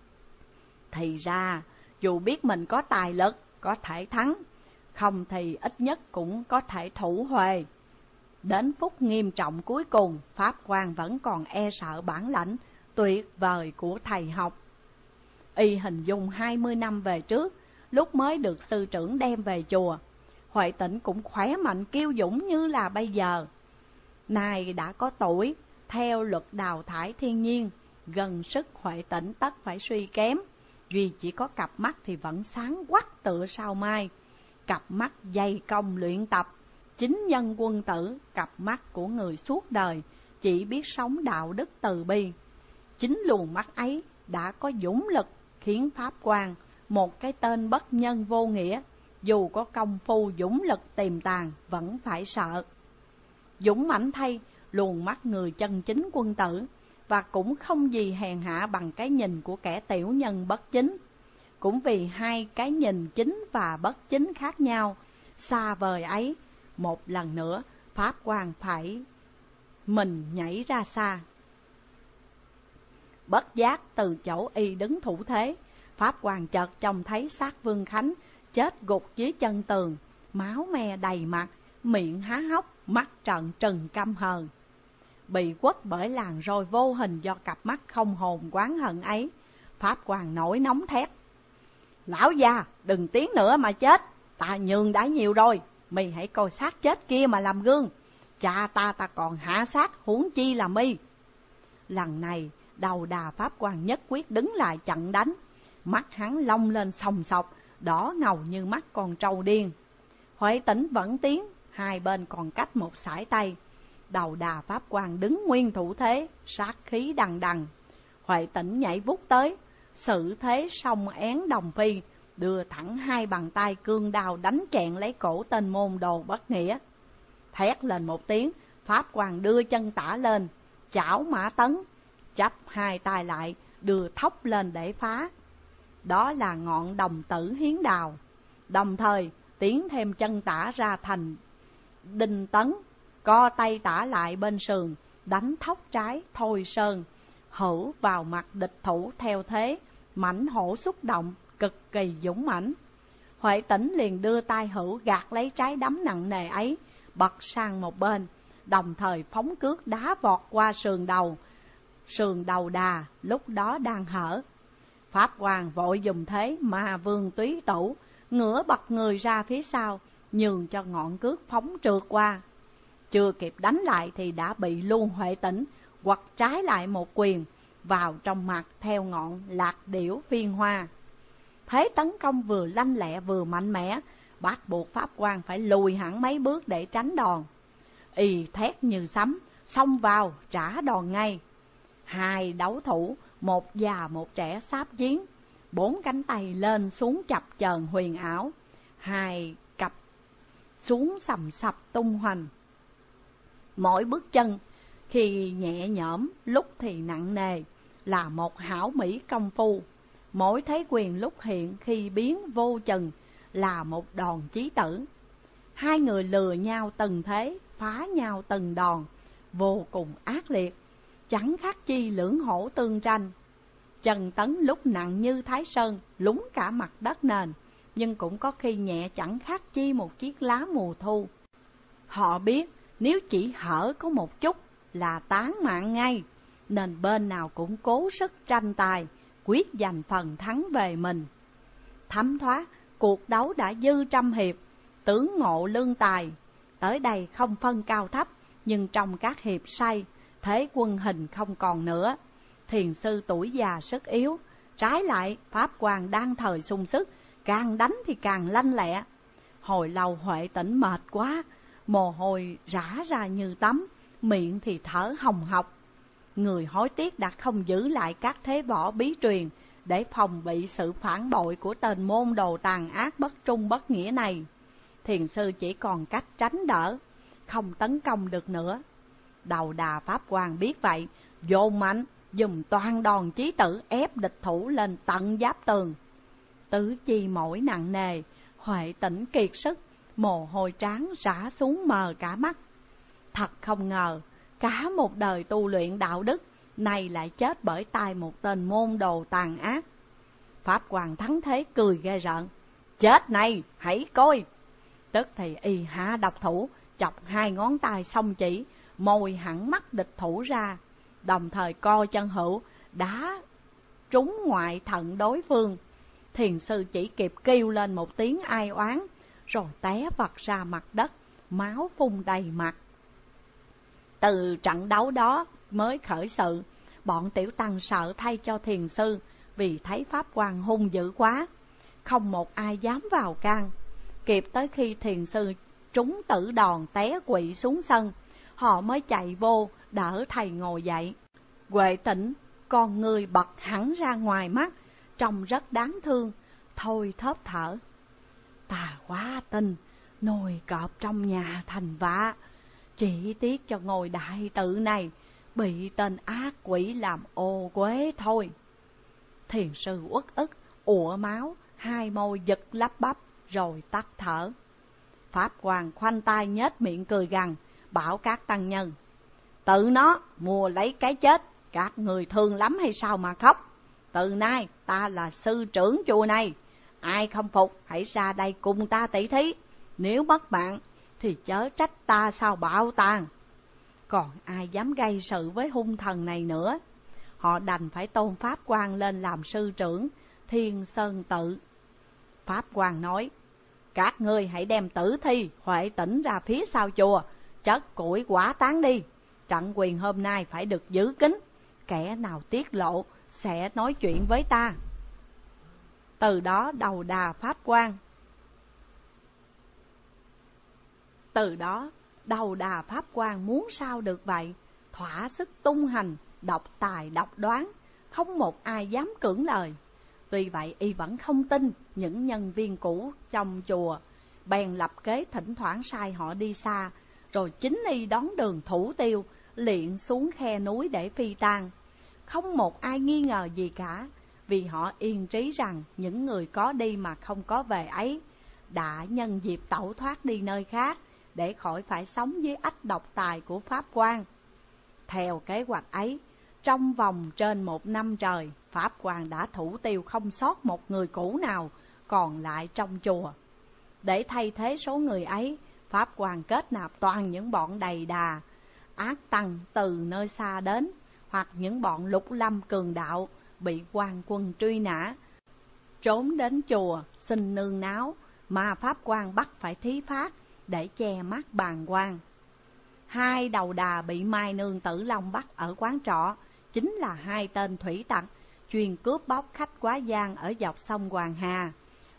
Thì ra, dù biết mình có tài lực, có thể thắng, không thì ít nhất cũng có thể thủ huề. Đến phút nghiêm trọng cuối cùng, Pháp Hoàng vẫn còn e sợ bản lãnh tuyệt vời của thầy học. Y hình dung hai mươi năm về trước, lúc mới được sư trưởng đem về chùa, Huệ Tĩnh cũng khỏe mạnh kiêu dũng như là bây giờ. Nay đã có tuổi, theo luật đào thải thiên nhiên, gần sức Huệ Tĩnh tất phải suy kém. Duy chỉ có cặp mắt thì vẫn sáng quắc tựa sao mai, cặp mắt dày công luyện tập, chính nhân quân tử, cặp mắt của người suốt đời chỉ biết sống đạo đức từ bi. Chính luồng mắt ấy đã có dũng lực khiến Pháp Hoàng, một cái tên bất nhân vô nghĩa, dù có công phu dũng lực tiềm tàng vẫn phải sợ. Dũng mãnh thay, luồng mắt người chân chính quân tử, và cũng không gì hèn hạ bằng cái nhìn của kẻ tiểu nhân bất chính. Cũng vì hai cái nhìn chính và bất chính khác nhau, xa vời ấy, một lần nữa Pháp Hoàng phải mình nhảy ra xa. Bất giác từ chỗ y đứng thủ thế, Pháp Hoàng chợt trông thấy xác Vương Khánh chết gục dưới chân tường, máu me đầy mặt, miệng há hốc, mắt trợn trừng căm hờn. Bị quất bởi làn roi vô hình do cặp mắt không hồn oán hận ấy, Pháp Hoàng nổi nóng thét: lão già, đừng tiến nữa mà chết, ta nhường đã nhiều rồi, mi hãy coi xác chết kia mà làm gương. Cha ta ta còn hạ sát, huống chi là mi. Lần này đầu đà Pháp Hoàng nhất quyết đứng lại chặn đánh, mắt hắn long lên sòng sọc, đỏ ngầu như mắt con trâu điên. Huệ Tĩnh vẫn tiến, hai bên còn cách một sải tay. Đầu đà Pháp Hoàng đứng nguyên thủ thế, sát khí đằng đằng. Huệ Tĩnh nhảy vút tới, xử thế song én đồng phi, đưa thẳng hai bàn tay cương đao đánh chẹn lấy cổ tên môn đồ bất nghĩa. Thét lên một tiếng, Pháp Hoàng đưa chân tả lên, chảo mã tấn, chắp hai tay lại, đưa thốc lên để phá. Đó là ngọn đồng tử hiến đào. Đồng thời tiến thêm chân tả ra thành đinh tấn, co tay tả lại bên sườn, đánh thốc trái thôi sơn, hữu vào mặt địch thủ theo thế mãnh hổ xúc động, cực kỳ dũng mãnh. Huệ Tĩnh liền đưa tay hữu gạt lấy trái đấm nặng nề ấy, bật sang một bên, đồng thời phóng cước đá vọt qua sườn đầu. Sườn đầu đà lúc đó đang hở. Pháp Hoàng vội dùng thế mà vương túy tủ, ngửa bật người ra phía sau, nhường cho ngọn cước phóng trượt qua. Chưa kịp đánh lại thì đã bị luôn Huệ Tĩnh quật trái lại một quyền vào trong mặt theo ngọn lạc điểu phiên hoa. Thế tấn công vừa lanh lẹ vừa mạnh mẽ, bắt buộc pháp quan phải lùi hẳn mấy bước để tránh đòn. Y thét như sấm, xông vào trả đòn ngay. Hai đấu thủ, một già một trẻ sáp chiến, bốn cánh tay lên xuống chập chờn huyền ảo, hai cặp xuống sầm sập tung hoành. Mỗi bước chân khi nhẹ nhõm, lúc thì nặng nề, là một hảo mỹ công phu. Mỗi thế quyền lúc hiện khi biến vô chừng, là một đòn chí tử. Hai người lừa nhau từng thế, phá nhau từng đòn, vô cùng ác liệt, chẳng khác chi lưỡng hổ tương tranh. Trần Tấn lúc nặng như Thái Sơn, lún cả mặt đất nền, nhưng cũng có khi nhẹ chẳng khác chi một chiếc lá mùa thu. Họ biết nếu chỉ hở có một chút là tán mạng ngay, nên bên nào cũng cố sức tranh tài, quyết giành phần thắng về mình. Thấm thoát, cuộc đấu đã dư trăm hiệp, tướng ngộ lương tài. Tới đây không phân cao thấp, nhưng trong các hiệp say, thế quân hình không còn nữa. Thiền sư tuổi già sức yếu, trái lại pháp quan đang thời sung sức, càng đánh thì càng lanh lẹ. Hồi lâu Huệ Tĩnh mệt quá, mồ hôi rã ra như tắm, miệng thì thở hồng hộc. Người hối tiếc đã không giữ lại các thế võ bí truyền để phòng bị sự phản bội của tên môn đồ tàn ác bất trung bất nghĩa này. Thiền sư chỉ còn cách tránh đỡ, không tấn công được nữa. Đầu đà pháp quan biết vậy, dồn mạnh, dùng toàn đòn chí tử ép địch thủ lên tận giáp tường. Tứ chi mỏi nặng nề, Huệ Tĩnh kiệt sức, mồ hôi trán rã xuống mờ cả mắt. Thật không ngờ, cả một đời tu luyện đạo đức, nay lại chết bởi tay một tên môn đồ tàn ác. Pháp quan thắng thế cười ghê rợn. Chết này, hãy coi! Tức thì y hạ độc thủ, chọc hai ngón tay song chỉ, mồi hẳn mắt địch thủ ra, đồng thời co chân hữu, đá trúng ngoại thận đối phương. Thiền sư chỉ kịp kêu lên một tiếng ai oán, rồi té vật ra mặt đất, máu phun đầy mặt. Từ trận đấu đó mới khởi sự, bọn tiểu tăng sợ thay cho thiền sư, vì thấy pháp quan hung dữ quá, không một ai dám vào can. Kịp tới khi thiền sư trúng tử đòn té quỵ xuống sân, họ mới chạy vô đỡ thầy ngồi dậy. Huệ Tĩnh, con người bật hẳn ra ngoài mắt, trông rất đáng thương, thôi thớp thở. Ta quá tin, nồi cọp trong nhà thành vạ, chỉ tiếc cho ngôi đại tự này bị tên ác quỷ làm ô uế thôi. Thiền sư uất ức, ụa máu, hai môi giật lắp bắp, rồi tắt thở. Pháp quan khoanh tay nhếch miệng cười gằn, bảo các tăng nhân: tự nó mua lấy cái chết, các người thương lắm hay sao mà khóc? Từ nay ta là sư trưởng chùa này, ai không phục hãy ra đây cùng ta tỷ thí, nếu mất mạng thì chớ trách ta sao bạo tàn. Còn ai dám gây sự với hung thần này nữa? Họ đành phải tôn pháp quan lên làm sư trưởng Thiên Sơn Tự. Pháp quan nói: các ngươi hãy đem tử thi Huệ Tĩnh ra phía sau chùa, chất củi quả táng đi. Trận quyền hôm nay phải được giữ kín, kẻ nào tiết lộ sẽ nói chuyện với ta. Từ đó đầu đà pháp quan Từ đó đầu đà pháp quan muốn sao được vậy, thỏa sức tung hành, độc tài độc đoán, không một ai dám cưỡng lời. Tuy vậy y vẫn không tin những nhân viên cũ trong chùa, bèn lập kế thỉnh thoảng sai họ đi xa, rồi chính y đón đường thủ tiêu, liệng xuống khe núi để phi tang. Không một ai nghi ngờ gì cả, vì họ yên trí rằng những người có đi mà không có về ấy đã nhân dịp tẩu thoát đi nơi khác, để khỏi phải sống dưới ách độc tài của pháp quan. Theo kế hoạch ấy, trong vòng trên một năm trời, pháp quan đã thủ tiêu không sót một người cũ nào còn lại trong chùa. Để thay thế số người ấy, pháp quan kết nạp toàn những bọn đầy đà, ác tăng từ nơi xa đến, hoặc những bọn lục lâm cường đạo bị quan quân truy nã, trốn đến chùa xin nương náo, mà pháp quan bắt phải thí phát để che mắt bàng quan. Hai đầu đà bị Mai Nương Tử Long bắt ở quán trọ chính là hai tên thủy tặc chuyên cướp bóc khách quá giang ở dọc sông Hoàng Hà.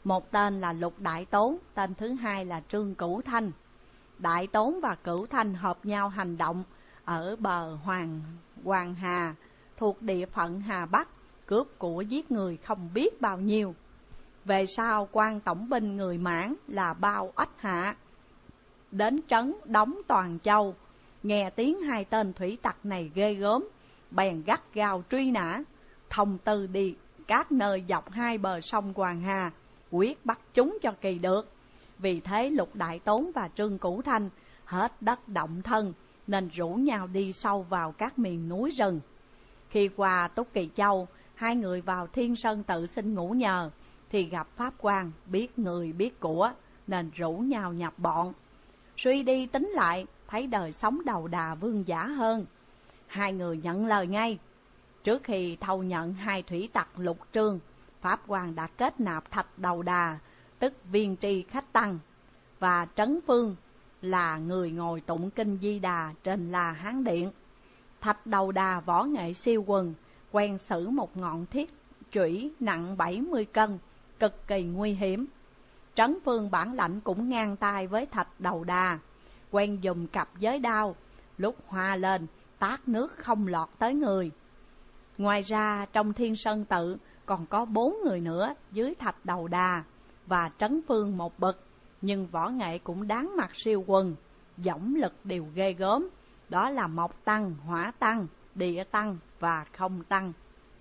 Một tên là Lục Đại Tốn, tên thứ hai là Trương Cửu Thanh. Đại Tốn và Cửu Thanh hợp nhau hành động ở bờ Hoàng Hoàng Hà, thuộc địa phận Hà Bắc, cướp của giết người không biết bao nhiêu. Về sau quan tổng binh người Mãn là Bao Ách Hạ đến trấn đóng Toàn Châu, nghe tiếng hai tên thủy tặc này ghê gớm, bèn gắt gao truy nã, thông tư đi các nơi dọc hai bờ sông Hoàng Hà, quyết bắt chúng cho kỳ được. Vì thế Lục Đại Tốn và Trương Cửu Thanh hết đất động thân, nên rủ nhau đi sâu vào các miền núi rừng. Khi qua Túc Kỳ Châu, hai người vào Thiên Sơn Tự xin ngủ nhờ, thì gặp Pháp Quan biết người biết của, nên rủ nhau nhập bọn. Suy đi tính lại, thấy đời sống đầu đà vương giả hơn. Hai người nhận lời ngay. Trước khi thâu nhận hai thủy tặc Lục Trương, Pháp Quan đã kết nạp Thạch Đầu Đà, tức Viên Tri Khách Tăng, và Trấn Phương là người ngồi tụng kinh Di Đà trên La Hán Điện. Thạch Đầu Đà võ nghệ siêu quần, quen sử một ngọn thiết chủy nặng bảy mươi cân, cực kỳ nguy hiểm. Trấn Phương bản lãnh cũng ngang tay với Thạch Đầu Đà, quen dùng cặp giới đao, lúc hoa lên tát nước không lọt tới người. Ngoài ra trong Thiên Sơn Tự còn có bốn người nữa dưới Thạch Đầu Đà và Trấn Phương một bậc, nhưng võ nghệ cũng đáng mặt siêu quần, dõng lực đều ghê gớm, đó là Mộc Tăng, Hỏa Tăng, Địa Tăng và Không Tăng.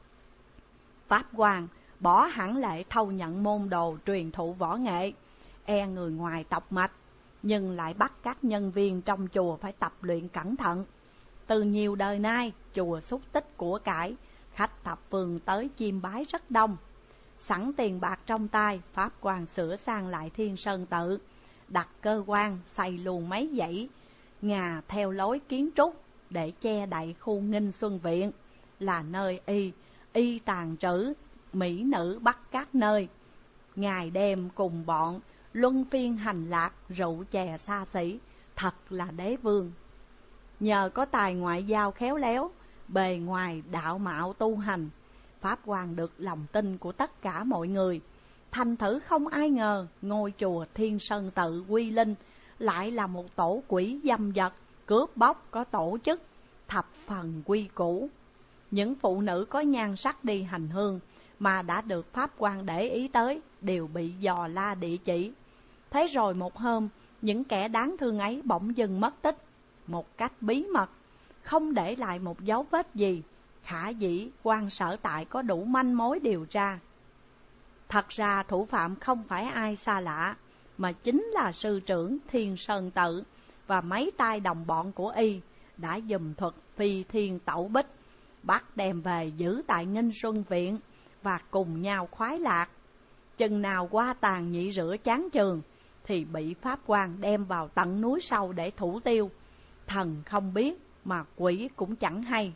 Pháp Quan bỏ hẳn lệ thâu nhận môn đồ truyền thụ võ nghệ, e người ngoài tộc mạch, nhưng lại bắt các nhân viên trong chùa phải tập luyện cẩn thận. Từ nhiều đời nay, chùa xúc tích của cải, khách thập phương tới chiêm bái rất đông. Sẵn tiền bạc trong tay, Pháp Quan sửa sang lại Thiên Sơn Tự, đặt cơ quan xây luôn mấy dãy ngà theo lối kiến trúc để che đậy khu Nghinh Xuân Viện, là nơi y y tàn trữ mỹ nữ bắt các nơi. Ngày đêm cùng bọn luân phiên hành lạc, rượu chè xa xỉ, thật là đế vương. Nhờ có tài ngoại giao khéo léo, bề ngoài đạo mạo tu hành, Pháp Quan được lòng tin của tất cả mọi người. Thành thử không ai ngờ ngôi chùa Thiên Sơn Tự quy linh lại là một tổ quỷ dâm dật, cướp bóc có tổ chức, thập phần quy củ. Những phụ nữ có nhan sắc đi hành hương mà đã được Pháp Quan để ý tới đều bị dò la địa chỉ. Thế rồi một hôm, những kẻ đáng thương ấy bỗng dưng mất tích một cách bí mật, không để lại một dấu vết gì. Khả dĩ quan sở tại có đủ manh mối điều tra. Thật ra thủ phạm không phải ai xa lạ, mà chính là sư trưởng Thiên Sơn Tự và mấy tay đồng bọn của y đã dùng thuật phi thiên tẩu bích, bắt đem về giữ tại Nghinh Xuân Viện và cùng nhau khoái lạc. Chừng nào qua tàn nhị rửa chán chường thì bị Pháp Quan đem vào tận núi sâu để thủ tiêu. Thần không biết mà quỷ cũng chẳng hay.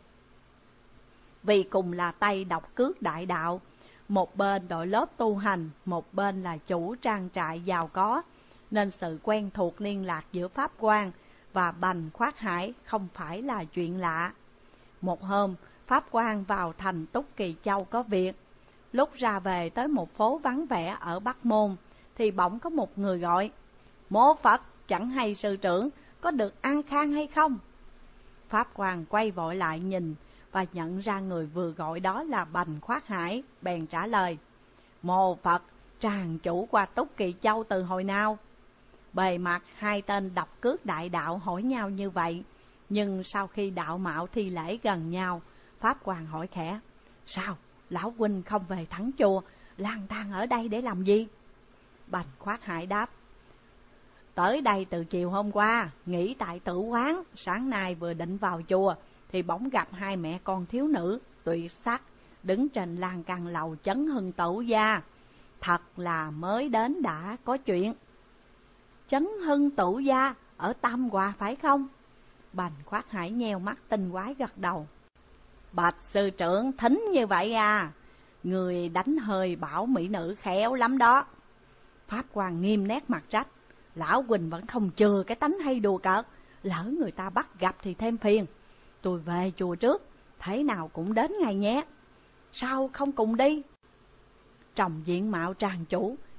Vì cùng là tay độc cước đại đạo, một bên đội lớp tu hành, một bên là chủ trang trại giàu có, nên sự quen thuộc liên lạc giữa Pháp Quan và Bành Khoát Hải không phải là chuyện lạ. Một hôm, Pháp Quan vào thành Túc Kỳ Châu có việc. Lúc ra về tới một phố vắng vẻ ở Bắc Môn, thì bỗng có một người gọi: "Mô Phật, chẳng hay sư trưởng có được an khang hay không?" Pháp Quan quay vội lại nhìn và nhận ra người vừa gọi đó là Bành Khoát Hải, bèn trả lời: "Mô Phật, tràng chủ qua Túc Kỳ Châu từ hồi nào?" Bề mặt hai tên độc cước đại đạo hỏi nhau như vậy, nhưng sau khi đạo mạo thi lễ gần nhau, Pháp Quan hỏi khẽ: "Sao, lão huynh không về thẳng chùa, lang thang ở đây để làm gì?" Bành Khoát Hải đáp: "Tới đây từ chiều hôm qua, nghỉ tại tử quán, sáng nay vừa định vào chùa thì bỗng gặp hai mẹ con thiếu nữ tuyệt sắc đứng trên lan can lầu Chấn Hưng Tửu gia. Thật là mới đến đã có chuyện." "Chấn Hưng Tửu gia ở Tam Hòa phải không?" Bành Khoát Hải nheo mắt tinh quái gật đầu: "Bạch sư trưởng thính như vậy à, người đánh hơi bảo mỹ nữ khéo lắm đó." Pháp Quan nghiêm nét mặt trách: "Lão huynh vẫn không chừa cái tánh hay đùa cợt, lỡ người ta bắt gặp thì thêm phiền. Tôi về chùa trước, thế nào cũng đến ngày nhé. Sao không cùng đi?" Trồng diện mạo tràng chủ,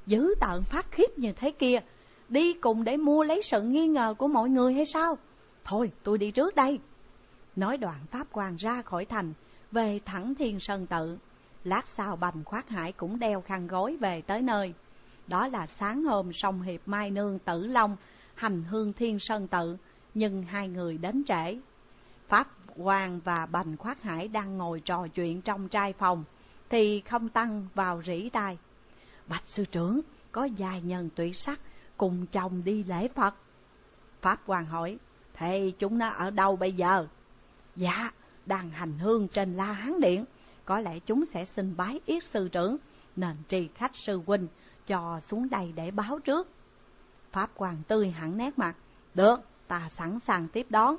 dữ tợn phát khiếp như thế kia, đi cùng để mua lấy sự nghi ngờ của mọi người hay sao? Thôi tôi đi trước đây. Nói đoạn pháp quan ra khỏi thành, về thẳng Thiên Sơn Tự. Lát sau Bành Khoát Hải cũng đeo khăn gối về tới nơi. Đó là sáng hôm song hiệp Mai Nương Tử Long hành hương Thiên Sơn Tự, nhưng hai người đến trễ. Pháp Quan và Bành Khoát Hải đang ngồi trò chuyện trong trai phòng, thì Không Tăng vào rỉ tai: Bạch sư trưởng, có vài nhân tuyệt sắc cùng chồng đi lễ Phật. Pháp Quan hỏi: Thế chúng nó ở đâu bây giờ? Dạ, đang hành hương trên La Hán Điện. Có lẽ chúng sẽ xin bái yết sư trưởng, nên trì khách sư huynh cho xuống đây để báo trước. Pháp Quan tươi hẳn nét mặt: Được, ta sẵn sàng tiếp đón.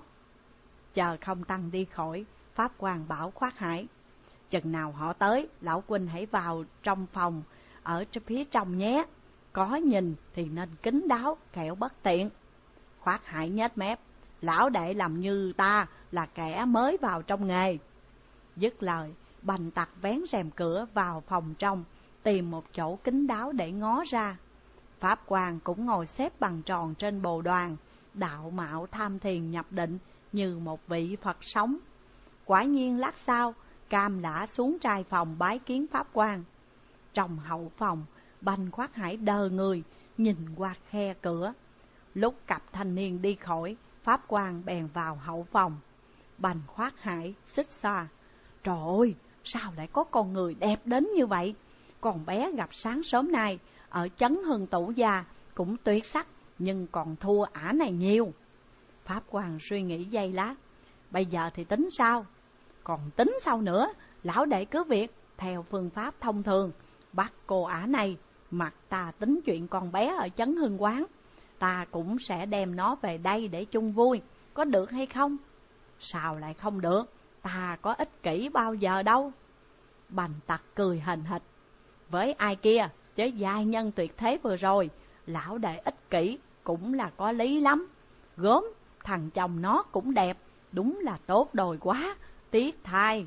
Chờ Không Tăng đi khỏi, Pháp Quan bảo Khoát Hải: Chừng nào họ tới, lão huynh hãy vào trong phòng ở phía trong nhé. Có nhìn thì nên kín đáo, kẻo bất tiện. Khoát Hải nhếch mép: Lão đệ làm như ta là kẻ mới vào trong nghề. Dứt lời, Bành Tặc vén rèm cửa vào phòng trong, tìm một chỗ kín đáo để ngó ra. Pháp Quan cũng ngồi xếp bằng tròn trên bồ đoàn, đạo mạo tham thiền nhập định như một vị Phật sống. Quả nhiên lát sau, Cam Lã xuống trai phòng bái kiến Pháp Quan. Trong hậu phòng, Bành Khoát Hải đờ người, nhìn qua khe cửa. Lúc cặp thanh niên đi khỏi, Pháp Quan bèn vào hậu phòng. Bành Khoát Hải xích xoa: Trời ơi, sao lại có con người đẹp đến như vậy? Con bé gặp sáng sớm nay ở Chấn Hưng Tủ Gia cũng tuyệt sắc, nhưng còn thua ả này nhiều. Pháp Quan suy nghĩ giây lát: Bây giờ thì tính sao? Còn tính sao nữa? Lão đệ cứ việc theo phương pháp thông thường, bắt cô ả này, mặc ta tính chuyện con bé ở Chấn Hưng Quán. Ta cũng sẽ đem nó về đây để chung vui, có được hay không? Sao lại không được? Ta có ích kỷ bao giờ đâu. Bành Tặc cười hềnh hịch: Với ai kia, chứ giai nhân tuyệt thế vừa rồi, lão đệ ích kỷ cũng là có lý lắm. Gớm, thằng chồng nó cũng đẹp, đúng là tốt đồi quá, tiếc thay.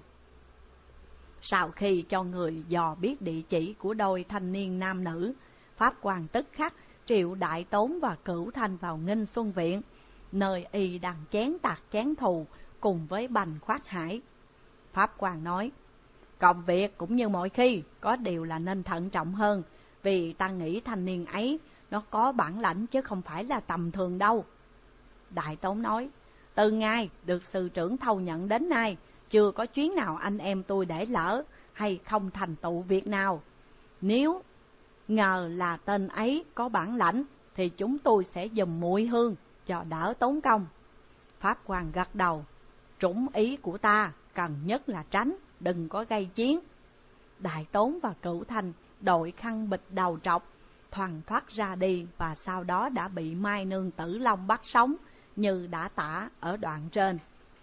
Sau khi cho người dò biết địa chỉ của đôi thanh niên nam nữ, Pháp Quan tức khắc triệu Đại Tốn và Cửu Thanh vào Nghinh Xuân Viện, nơi y đang chén tạc chén thù cùng với Bành Khoát Hải. Pháp Quan nói: Công việc cũng như mọi khi, có điều là nên thận trọng hơn, vì ta nghĩ thanh niên ấy nó có bản lãnh chứ không phải là tầm thường đâu. Đại Tốn nói: Từ ngày được sư trưởng thâu nhận đến nay, chưa có chuyến nào anh em tôi để lỡ hay không thành tựu việc nào. Nếu ngờ là tên ấy có bản lãnh thì chúng tôi sẽ dùm muội hương cho đỡ tốn công. Pháp Quan gật đầu: Trúng ý của ta, cần nhất là tránh, đừng có gây chiến. Đại Tốn và Cửu Thanh đội khăn bịt đầu trọc, thoăn thoắt ra đi, và sau đó đã bị Mai Nương Tử Long bắt sống như đã tả ở đoạn trên.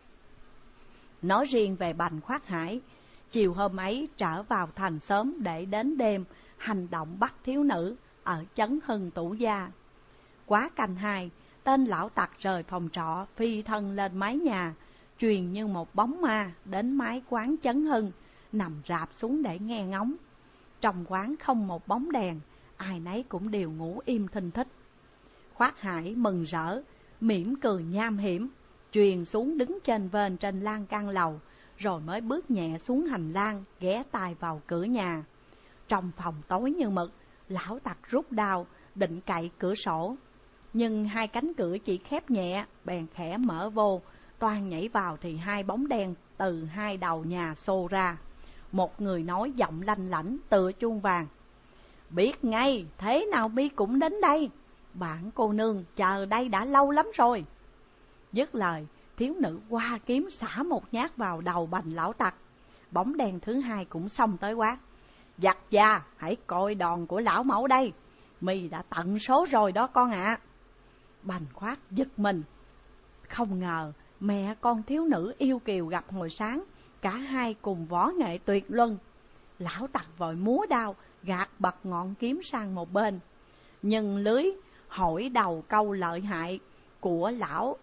Nói riêng về Bành Khoát Hải, chiều hôm ấy trở vào thành sớm để đến đêm hành động bắt thiếu nữ ở Chấn Hưng Tủ Gia. Quá canh hai, tên lão tặc rời phòng trọ, phi thân lên mái nhà, truyền như một bóng ma đến mái quán Chấn Hưng, nằm rạp xuống để nghe ngóng. Trong quán không một bóng đèn, ai nấy cũng đều ngủ im thinh thích. Khoát Hải mừng rỡ, mỉm cười nham hiểm, truyền xuống đứng trên vên trên lan can lầu, rồi mới bước nhẹ xuống hành lang, ghé tai vào cửa nhà. Trong phòng tối như mực, lão tặc rút đao định cậy cửa sổ, nhưng hai cánh cửa chỉ khép nhẹ, bèn khẽ mở vô. Toan nhảy vào thì hai bóng đen từ hai đầu nhà xô ra. Một người nói giọng lanh lảnh tựa chuông vàng: Biết ngay, thế nào mi cũng đến đây. Bạn cô nương chờ đây đã lâu lắm rồi. Dứt lời, thiếu nữ qua kiếm xả một nhát vào đầu Bành lão tặc. Bóng đen thứ hai cũng xông tới quát: Giặc già, hãy coi đòn của lão mẫu đây. Mi đã tận số rồi đó con ạ. À. Bành Khoát giật mình, không ngờ mẹ con thiếu nữ yêu kiều gặp hồi sáng, cả hai cùng võ nghệ tuyệt luân. Lão tặc vội múa đao gạt bật ngọn kiếm sang một bên, nhưng lưới hỏi đầu câu lợi hại của lão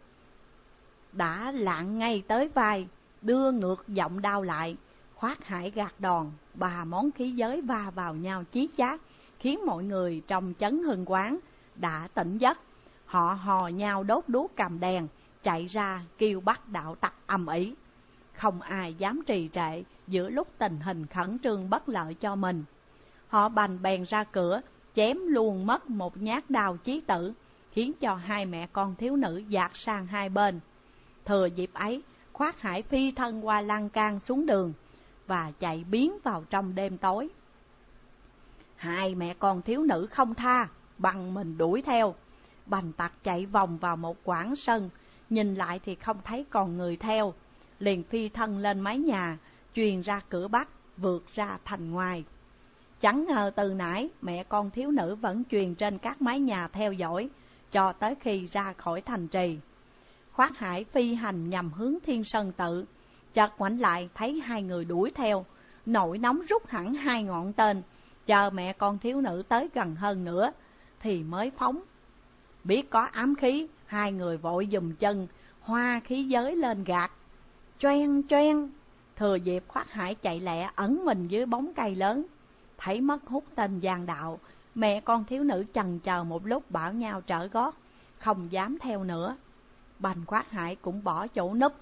đã lạng ngay tới vai, đưa ngược giọng đao lại. Khoát Hải gạt đòn, ba món khí giới va vào nhau chí chát, khiến mọi người trong chấn Hưng Quán đã tỉnh giấc. Họ hò nhau đốt đuốc cầm đèn, chạy ra kêu bắt đạo tặc ầm ĩ. Không ai dám trì trệ giữa lúc tình hình khẩn trương bất lợi cho mình. Họ bành bèn ra cửa, chém luôn mất một nhát đao chí tử, khiến cho hai mẹ con thiếu nữ dạt sang hai bên. Thừa dịp ấy, Khoát Hải phi thân qua lan can xuống đường và chạy biến vào trong đêm tối. Hai mẹ con thiếu nữ không tha, bằng mình đuổi theo. Bành tặc chạy vòng vào một quảng sân, nhìn lại thì không thấy còn người theo, liền phi thân lên mái nhà, truyền ra cửa bắc, vượt ra thành ngoài. Chẳng ngờ từ nãy mẹ con thiếu nữ vẫn truyền trên các mái nhà theo dõi, cho tới khi ra khỏi thành trì. Khoát Hải phi hành nhằm hướng Thiên Sơn Tự, chợt ngoảnh lại thấy hai người đuổi theo, nổi nóng rút hẳn hai ngọn tên, chờ mẹ con thiếu nữ tới gần hơn nữa thì mới phóng. Biết có ám khí, hai người vội giùm chân, hoa khí giới lên gạt. Choeng choeng, thừa dịp Khoát Hải chạy lẹ ẩn mình dưới bóng cây lớn. Thấy mất hút tên gian đạo, mẹ con thiếu nữ chần chờ một lúc bảo nhau trở gót, không dám theo nữa. Bành Khoát Hải cũng bỏ chỗ núp,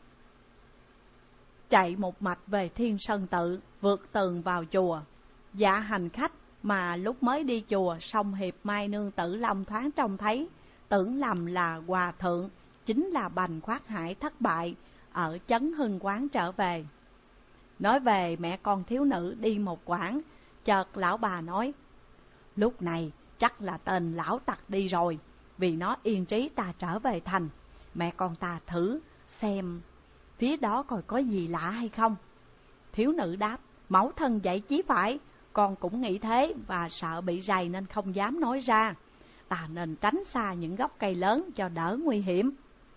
chạy một mạch về Thiên Sơn Tự, vượt tường vào chùa. Dạ hành khách mà lúc mới đi chùa, song hiệp Mai Nương Tử Long thoáng trông thấy, tưởng lầm là hòa thượng, chính là Bành Khoát Hải thất bại ở chấn Hưng Quán trở về. Nói về mẹ con thiếu nữ đi một quãng, chợt lão bà nói: lúc này chắc là tên lão tặc đi rồi, vì nó yên trí ta trở về thành. Mẹ con ta thử xem phía đó coi có gì lạ hay không. Thiếu nữ đáp: mẫu thân dạy chí phải, con cũng nghĩ thế và sợ bị rầy nên không dám nói ra. Ta nên tránh xa những gốc cây lớn cho đỡ nguy hiểm.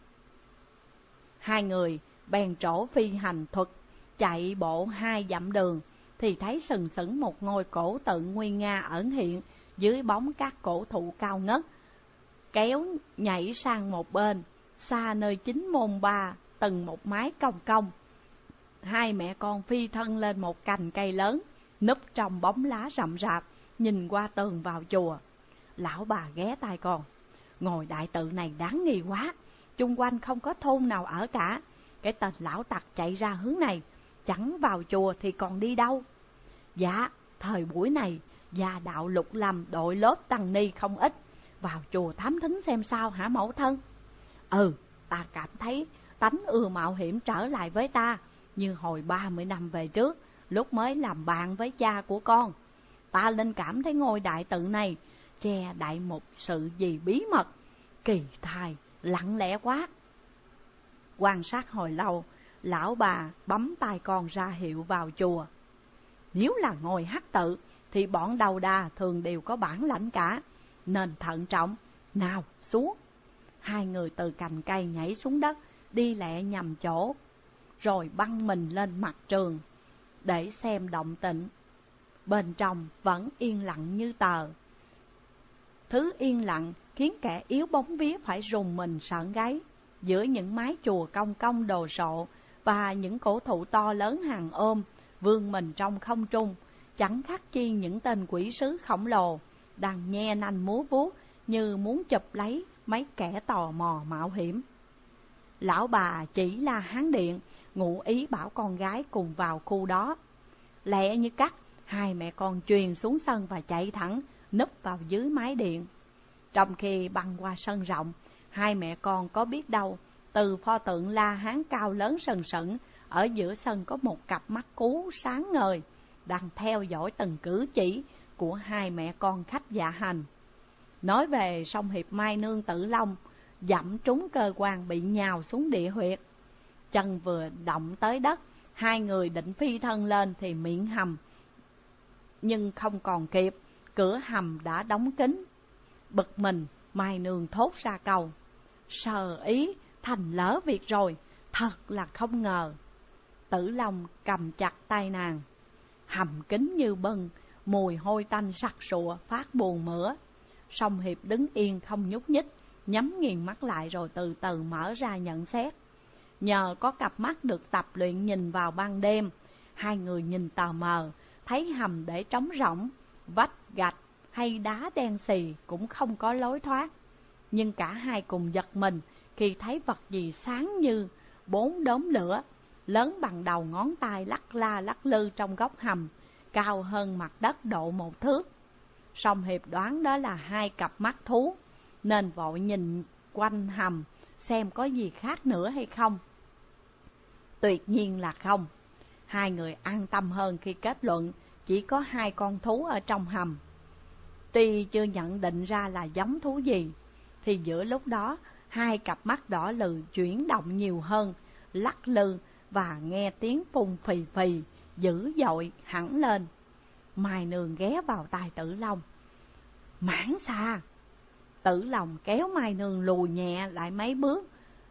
Hai người bèn trổ phi hành thuật, chạy bộ hai dặm đường thì thấy sừng sững một ngôi cổ tượng nguy nga ẩn hiện dưới bóng các cổ thụ cao ngất, kéo nhảy sang một bên, xa nơi chính môn ba từng một mái cong cong. Hai mẹ con phi thân lên một cành cây lớn, núp trong bóng lá rậm rạp, nhìn qua tường vào chùa. Lão bà ghé tai con: ngôi đại tự này đáng nghi quá, chung quanh không có thôn nào ở cả. Cái tên lão tặc chạy ra hướng này, chẳng vào chùa thì còn đi đâu? Dạ, thời buổi này gia đạo lục lâm đội lớp tăng ni không ít, vào chùa thám thính xem sao hả mẫu thân? Ừ, ta cảm thấy tánh ưa mạo hiểm trở lại với ta, như hồi ba mươi năm về trước, lúc mới làm bạn với cha của con. Ta linh cảm thấy ngôi đại tự này che đậy một sự gì bí mật, kỳ thai, lặng lẽ quá. Quan sát hồi lâu, lão bà bấm tay con ra hiệu vào chùa. Nếu là ngôi hắc tự thì bọn đầu đà thường đều có bản lãnh cả, nên thận trọng. Nào, xuống. Hai người từ cành cây nhảy xuống đất, đi lẹ nhằm chỗ, rồi băng mình lên mặt trường để xem động tĩnh. Bên trong vẫn yên lặng như tờ. Thứ yên lặng khiến kẻ yếu bóng vía phải rùng mình sợn gáy. Giữa những mái chùa cong cong đồ sộ và những cổ thụ to lớn hàng ôm vươn mình trong không trung, chẳng khác chi những tên quỷ sứ khổng lồ đang nhe nanh múa vuốt như muốn chụp lấy mấy kẻ tò mò mạo hiểm. Lão bà chỉ là Hán Điện, ngụ ý bảo con gái cùng vào khu đó. Lẹ như cắt, hai mẹ con truyền xuống sân và chạy thẳng núp vào dưới mái điện. Trong khi băng qua sân rộng, hai mẹ con có biết đâu, từ pho tượng La Hán cao lớn sừng sững, ở giữa sân có một cặp mắt cú sáng ngời, đang theo dõi từng cử chỉ của hai mẹ con khách dạ hành. Nói về song hiệp Mai Nương Tử Long, dẫm trúng cơ quan bị nhào xuống địa huyệt. Chân vừa động tới đất, hai người định phi thân lên thì miệng hầm, nhưng không còn kịp, cửa hầm đã đóng kín. Bực mình, Mai Nương thốt ra câu: sờ ý, thành lỡ việc rồi, thật là không ngờ. Tử Long cầm chặt tay nàng. Hầm kín như bưng, mùi hôi tanh sặc sụa phát buồn mửa. Song hiệp đứng yên không nhúc nhích, nhắm nghiền mắt lại rồi từ từ mở ra nhận xét. Nhờ có cặp mắt được tập luyện nhìn vào ban đêm, hai người nhìn tờ mờ, thấy hầm để trống rỗng, vách gạch hay đá đen xì cũng không có lối thoát. Nhưng cả hai cùng giật mình khi thấy vật gì sáng như bốn đốm lửa, lớn bằng đầu ngón tay lắc la lắc lư trong góc hầm, cao hơn mặt đất độ một thước. Song Hiệp đoán đó là hai cặp mắt thú, nên vội nhìn quanh hầm xem có gì khác nữa hay không. Tuyệt nhiên là không. Hai người an tâm hơn khi kết luận chỉ có hai con thú ở trong hầm. Tuy chưa nhận định ra là giống thú gì, thì giữa lúc đó hai cặp mắt đỏ lừ chuyển động nhiều hơn, lắc lư và nghe tiếng phun phì phì dữ dội hẳn lên. Mai Nương ghé vào tai Tử Long. Mãng xà! Tử Long kéo Mai Nương lùi nhẹ lại mấy bước.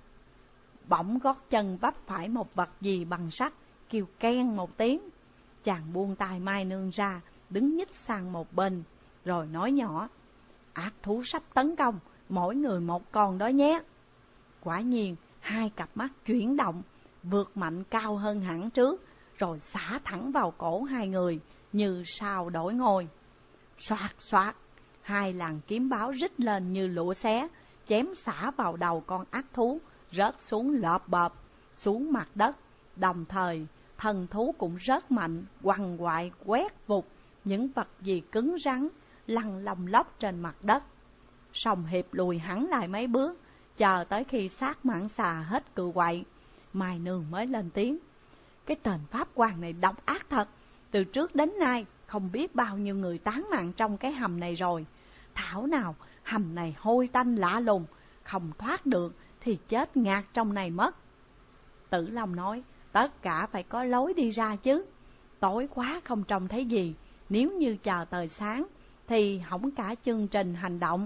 Bỗng gót chân vấp phải một vật gì bằng sắt, kêu keng một tiếng. Chàng buông tay Mai Nương ra, đứng nhích sang một bên, rồi nói nhỏ: ác thú sắp tấn công, mỗi người một con đó nhé. Quả nhiên hai cặp mắt chuyển động, vượt mạnh cao hơn hẳn trước, rồi xả thẳng vào cổ hai người như sao đổi ngôi. Xoạt xoạt, hai làn kiếm báo rít lên như lụa xé, chém xả vào đầu con ác thú, rớt xuống lợp bợp xuống mặt đất. Đồng thời thần thú cũng rớt mạnh, quằn quại quét vụt những vật gì cứng rắn lăn lông lóc trên mặt đất. Song Hiệp lùi hẳn lại mấy bước, chờ tới khi xác mãng xà hết cự quậy, Mai Nương mới lên tiếng: cái tên pháp quan này độc ác thật. Từ trước đến nay không biết bao nhiêu người tán mạng trong cái hầm này rồi. Thảo nào hầm này hôi tanh lạ lùng, không thoát được thì chết ngạt trong này mất. Tử Long nói: tất cả phải có lối đi ra chứ. Tối quá không trông thấy gì, nếu như chờ tới sáng thì hỏng cả chương trình hành động.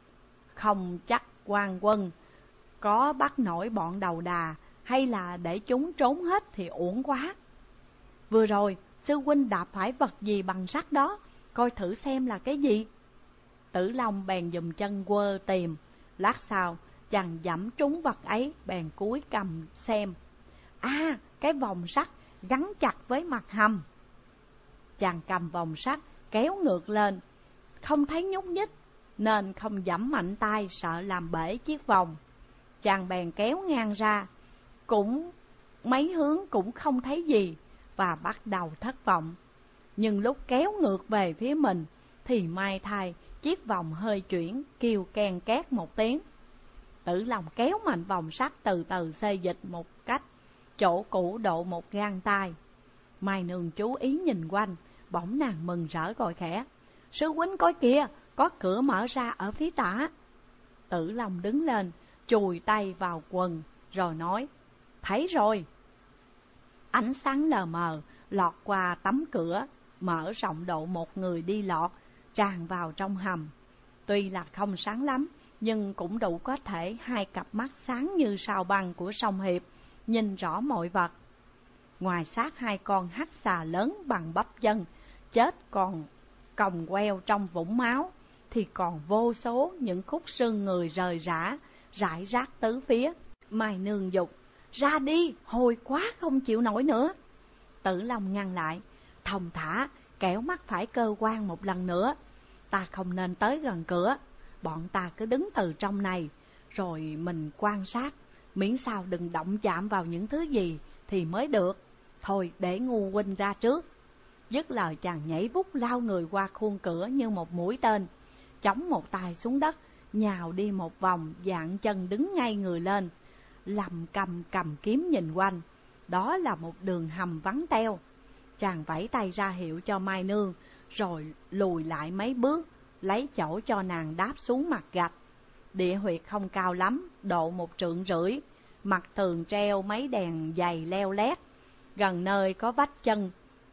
Không chắc quan quân có bắt nổi bọn đầu đà, hay là để chúng trốn hết thì uổng quá. Vừa rồi sư huynh đạp phải vật gì bằng sắt đó, coi thử xem là cái gì. Tử Long bèn dùng chân quơ tìm. Lát sau chàng dẫm trúng vật ấy, bèn cúi cầm xem. À, cái vòng sắt gắn chặt với mặt hầm. Chàng cầm vòng sắt kéo ngược lên, không thấy nhúc nhích, nên không giẫm mạnh tay, sợ làm bể chiếc vòng. Chàng bèn kéo ngang ra, cũng mấy hướng cũng không thấy gì, và bắt đầu thất vọng. Nhưng lúc kéo ngược về phía mình thì may thay chiếc vòng hơi chuyển, kêu ken két một tiếng. Tử Long kéo mạnh vòng sắt từ từ xê dịch một cách, chỗ cũ độ một gang tay. Mai Nương chú ý nhìn quanh, bỗng nàng mừng rỡ gọi khẽ: sư huynh coi kìa, có cửa mở ra ở phía tả. Tử Long đứng lên, chùi tay vào quần, rồi nói: thấy rồi. Ánh sáng lờ mờ lọt qua tấm cửa, mở rộng độ một người đi lọt, tràn vào trong hầm. Tuy là không sáng lắm, nhưng cũng đủ có thể hai cặp mắt sáng như sao băng của Song Hiệp nhìn rõ mọi vật. Ngoài xác hai con hắc xà lớn bằng bắp chân, chết còn còng queo trong vũng máu, thì còn vô số những khúc xương người rời rã, rải rác tứ phía. Mai Nương dục: ra đi, hồi quá không chịu nổi nữa. Tử Long ngăn lại: thông thả, kẻo mắc phải cơ quan một lần nữa. Ta không nên tới gần cửa, bọn ta cứ đứng từ trong này, rồi mình quan sát, miễn sao đừng động chạm vào những thứ gì thì mới được. Thôi để ngu huynh ra trước. Dứt lời chàng nhảy vút lao người qua khuôn cửa như một mũi tên, chống một tay xuống đất, nhào đi một vòng, dạng chân đứng ngay người lên, lầm cầm cầm kiếm nhìn quanh. Đó là một đường hầm vắng teo. Chàng vẫy tay ra hiệu cho Mai Nương, rồi lùi lại mấy bước, lấy chỗ cho nàng đáp xuống mặt gạch. Địa huyệt không cao lắm, độ một trượng rưỡi, mặt tường treo mấy đèn dày leo lét. Gần nơi có vách chân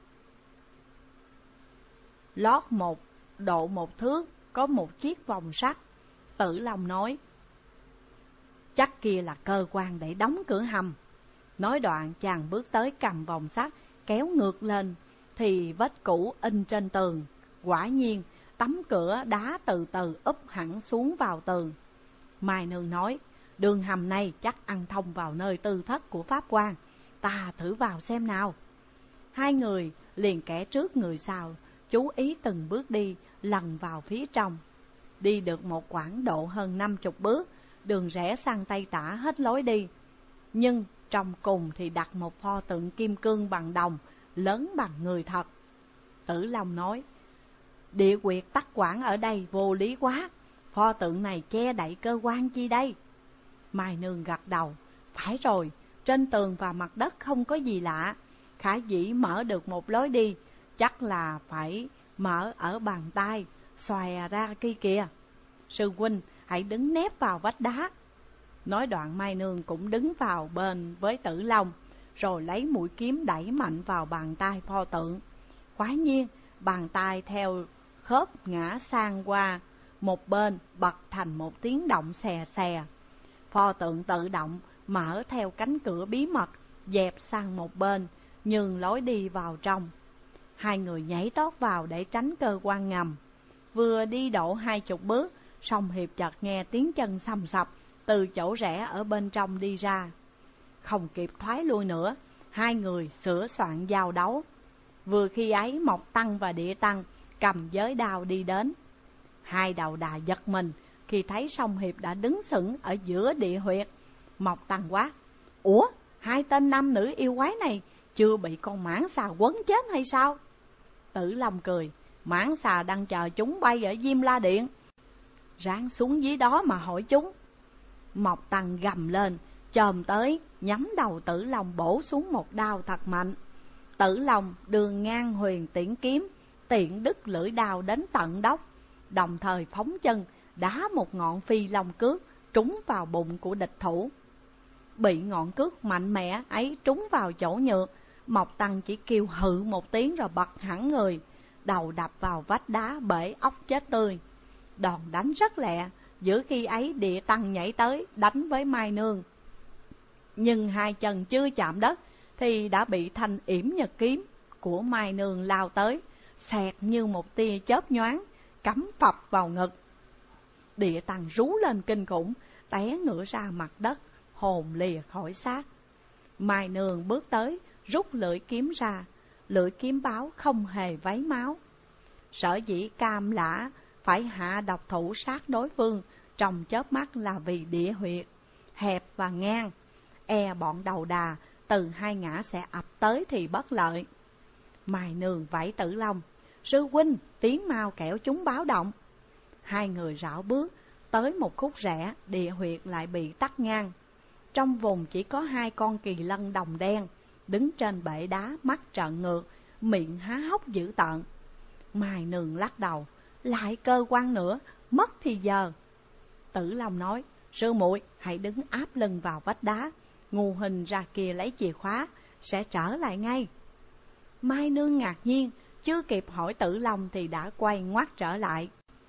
lót một độ một thước, có một chiếc vòng sắt. Tử Long nói: chắc kia là cơ quan để đóng cửa hầm. Nói đoạn chàng bước tới cầm vòng sắt, kéo ngược lên, thì vết cũ in trên tường. Quả nhiên tấm cửa đá từ từ úp hẳn xuống vào tường. Mai Nương nói: đường hầm này chắc ăn thông vào nơi tư thất của pháp quan, ta thử vào xem nào. Hai người liền kẻ trước người sau, chú ý từng bước đi, lần vào phía trong. Đi được một quãng độ hơn năm chục bước, đường rẽ sang Tây Tả hết lối đi. Nhưng trong cùng thì đặt một pho tượng kim cương bằng đồng, lớn bằng người thật. Tử Long nói, địa quyệt tắc quản ở đây vô lý quá, pho tượng này che đậy cơ quan chi đây? Mai Nương gật đầu, phải rồi, trên tường và mặt đất không có gì lạ, khả dĩ mở được một lối đi, chắc là phải mở ở bàn tay, xòe ra kia kìa. Sư huynh hãy đứng nép vào vách đá. Nói đoạn Mai Nương cũng đứng vào bên với Tử Long, rồi lấy mũi kiếm đẩy mạnh vào bàn tay pho tượng. Quả nhiên, bàn tay theo khớp ngã sang qua một bên, bật thành một tiếng động xè xè. Pho tượng tự động mở theo cánh cửa bí mật, dẹp sang một bên, nhường lối đi vào trong. Hai người nhảy tót vào để tránh cơ quan ngầm. Vừa đi độ hai chục bước, Song Hiệp chợt nghe tiếng chân xầm xập từ chỗ rẽ ở bên trong đi ra. Không kịp thoái lui nữa, hai người sửa soạn giao đấu. Vừa khi ấy, Mộc Tăng và Địa Tăng cầm giới đao đi đến. Hai đầu đà giật mình khi thấy Song Hiệp đã đứng sững ở giữa địa huyệt. Mộc Tăng quát, ủa, hai tên nam nữ yêu quái này chưa bị con mãng xà quấn chết hay sao? Tử Long cười, mãng xà đang chờ chúng bay ở Diêm La Điện, ráng xuống dưới đó mà hỏi chúng. Mộc Tăng gầm lên, chồm tới, nhắm đầu Tử Long bổ xuống một đao thật mạnh. Tử Long đường ngang huyền tiễn kiếm, tiện đứt lưỡi đao đến tận đốc, đồng thời phóng chân đá một ngọn phi long cước trúng vào bụng của địch thủ. Bị ngọn cước mạnh mẽ ấy trúng vào chỗ nhược, Mộc Tăng chỉ kêu hự một tiếng rồi bật hẳn người, đầu đập vào vách đá bể óc chết tươi. Đòn đánh rất lẹ, giữa khi ấy Địa Tăng nhảy tới đánh với Mai Nương. Nhưng hai chân chưa chạm đất thì đã bị thanh yểm nhật kiếm của Mai Nương lao tới, xẹt như một tia chớp nhoáng, cắm phập vào ngực. Địa Tăng rú lên kinh khủng, té ngửa ra mặt đất, hồn lìa khỏi xác. Mai Nương bước tới, rút lưỡi kiếm ra, lưỡi kiếm báo không hề váy máu. Sở dĩ Cam Lã phải hạ độc thủ sát đối phương trong chớp mắt là vì địa huyệt hẹp và ngang, e bọn đầu đà từ hai ngã sẽ ập tới thì bất lợi. Mai Nương vẫy Tử Long, sư huynh tiến mau kẻo chúng báo động. Hai người rảo bước tới một khúc rẽ, địa huyệt lại bị tắc ngang. Trong vùng chỉ có hai con kỳ lân đồng đen đứng trên bệ đá, mắt trợn ngược, miệng há hốc dữ tợn. Mai Nương lắc đầu, lại cơ quan nữa, mất thì giờ. Tử Long nói, sư muội hãy đứng áp lưng vào vách đá, Ngô Hình ra kia lấy chìa khóa, sẽ trở lại ngay. Mai Nương ngạc nhiên, chưa kịp hỏi Tử Long thì đã quay ngoắt trở lại.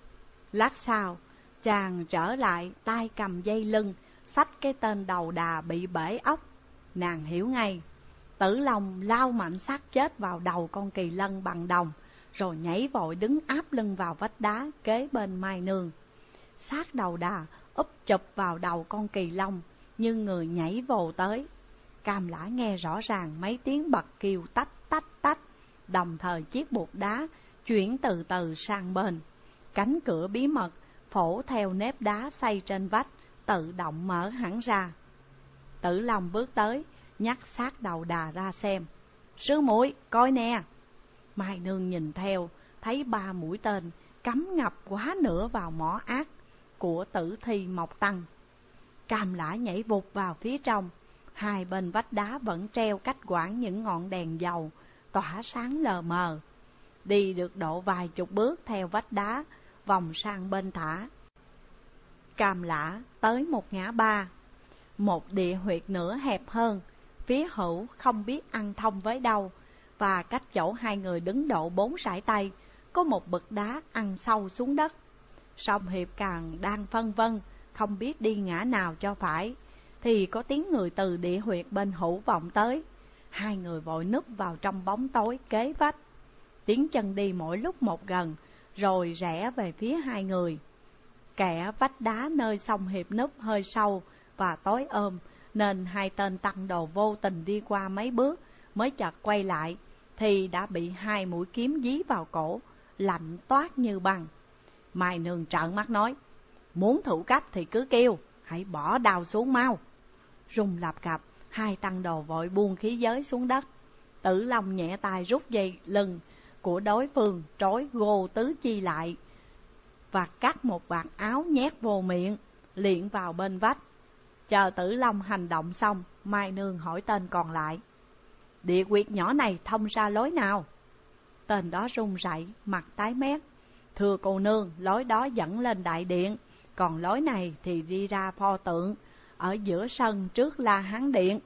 Lát sau, chàng trở lại, tay cầm dây lưng, xách cái tên đầu đà bị bể óc. Nàng hiểu ngay, Tử Long lao mạnh xác chết vào đầu con kỳ lân bằng đồng, rồi nhảy vội đứng áp lưng vào vách đá kế bên Mai Nương. Xác đầu đà úp chụp vào đầu con kỳ long, như người nhảy vồ tới. Cam Lã nghe rõ ràng mấy tiếng bật kêu tách tách tách, đồng thời chiếc bột đá chuyển từ từ sang bên. Cánh cửa bí mật phổ theo nếp đá xây trên vách tự động mở hẳn ra. Tử Long bước tới, nhắc xác đầu đà ra xem. Sư muội coi nè. Mai Nương nhìn theo, thấy ba mũi tên cắm ngập quá nửa vào mỏ ác của tử thi Mộc Tăng. Cam Lã nhảy vụt vào phía trong. Hai bên vách đá vẫn treo cách quãng những ngọn đèn dầu tỏa sáng lờ mờ. Đi được độ vài chục bước theo vách đá, vòng sang bên thả. Cam Lã tới một ngã ba, một địa huyệt nữa hẹp hơn, phía hữu không biết ăn thông với đâu, và cách chỗ hai người đứng độ bốn sải tay có một bậc đá ăn sâu xuống đất. Song Hiệp càng đang phân vân, không biết đi ngã nào cho phải, thì có tiếng người từ địa huyệt bên hữu vọng tới. Hai người vội núp vào trong bóng tối kế vách. Tiếng chân đi mỗi lúc một gần, rồi rẽ về phía hai người. Kẻ vách đá nơi Song Hiệp núp hơi sâu và tối ôm, nên hai tên tăng đồ vô tình đi qua mấy bước mới chợt quay lại, thì đã bị hai mũi kiếm dí vào cổ, lạnh toát như băng. Mai Nương trợn mắt nói: muốn thủ cấp thì cứ kêu, hãy bỏ đao xuống mau. Rung lập cập, hai tăng đồ vội buông khí giới xuống đất. Tử Long nhẹ tay rút dây lưng của đối phương trói gô tứ chi lại và cắt một vạt áo nhét vô miệng, liệng vào bên vách. Chờ Tử Long hành động xong, Mai Nương hỏi tên còn lại: địa quyệt nhỏ này thông ra lối nào? Tên đó run rẩy, mặt tái mét: thưa cô nương, lối đó dẫn lên đại điện, còn lối này thì đi ra pho tượng ở giữa sân trước La Hán điện.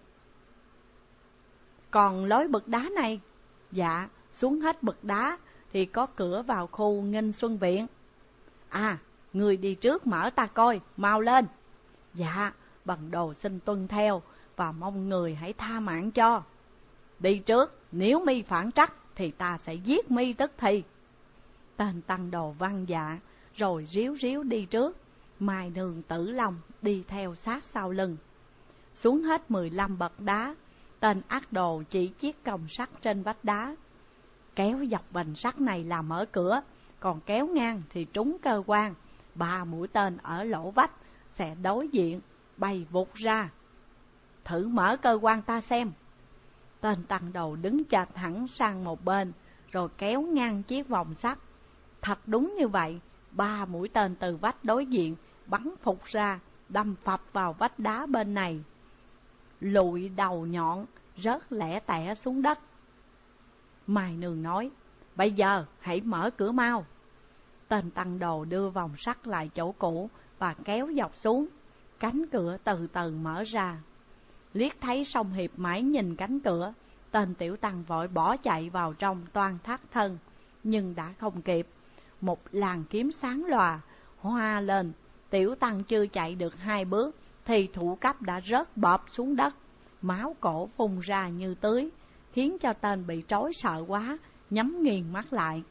Còn lối bậc đá này? Dạ, xuống hết bậc đá thì có cửa vào khu Nghinh Xuân viện. À, người đi trước mở ta coi, mau lên. Dạ, Bần Đồ xin tuân theo và mong người hãy tha mạng cho. Đi trước, nếu mi phản trắc thì ta sẽ giết mi tức thì. Tên tăng đồ vâng dạ, rồi ríu ríu đi trước. Mai Nương, Tử Long đi theo sát sau lưng. Xuống hết mười lăm bậc đá, tên ác đồ chỉ chiếc còng sắt trên vách đá. Kéo dọc vành sắt này là mở cửa, còn kéo ngang thì trúng cơ quan. Ba mũi tên ở lỗ vách sẽ đối diện, bay vụt ra. Thử mở cơ quan ta xem. Tên tăng đầu đứng chạch hẳn sang một bên, rồi kéo ngang chiếc vòng sắt. Thật đúng như vậy, ba mũi tên từ vách đối diện bắn phụt ra, đâm phập vào vách đá bên này. Lụi đầu nhọn rớt lẻ tẻ xuống đất. Mai Nương nói: bây giờ hãy mở cửa mau. Tên tăng đồ đưa vòng sắt lại chỗ cũ và kéo dọc xuống. Cánh cửa từ từ mở ra. Liếc thấy Song Hiệp mãi nhìn cánh cửa, tên tiểu tăng vội bỏ chạy vào trong toan thắt thân. Nhưng đã không kịp. Một làn kiếm sáng lòa hoa lên. Tiểu tăng chưa chạy được hai bước thì thủ cấp đã rớt bợp xuống đất. Máu cổ phun ra như tưới, khiến cho tên bị trói sợ quá, nhắm nghiền mắt lại.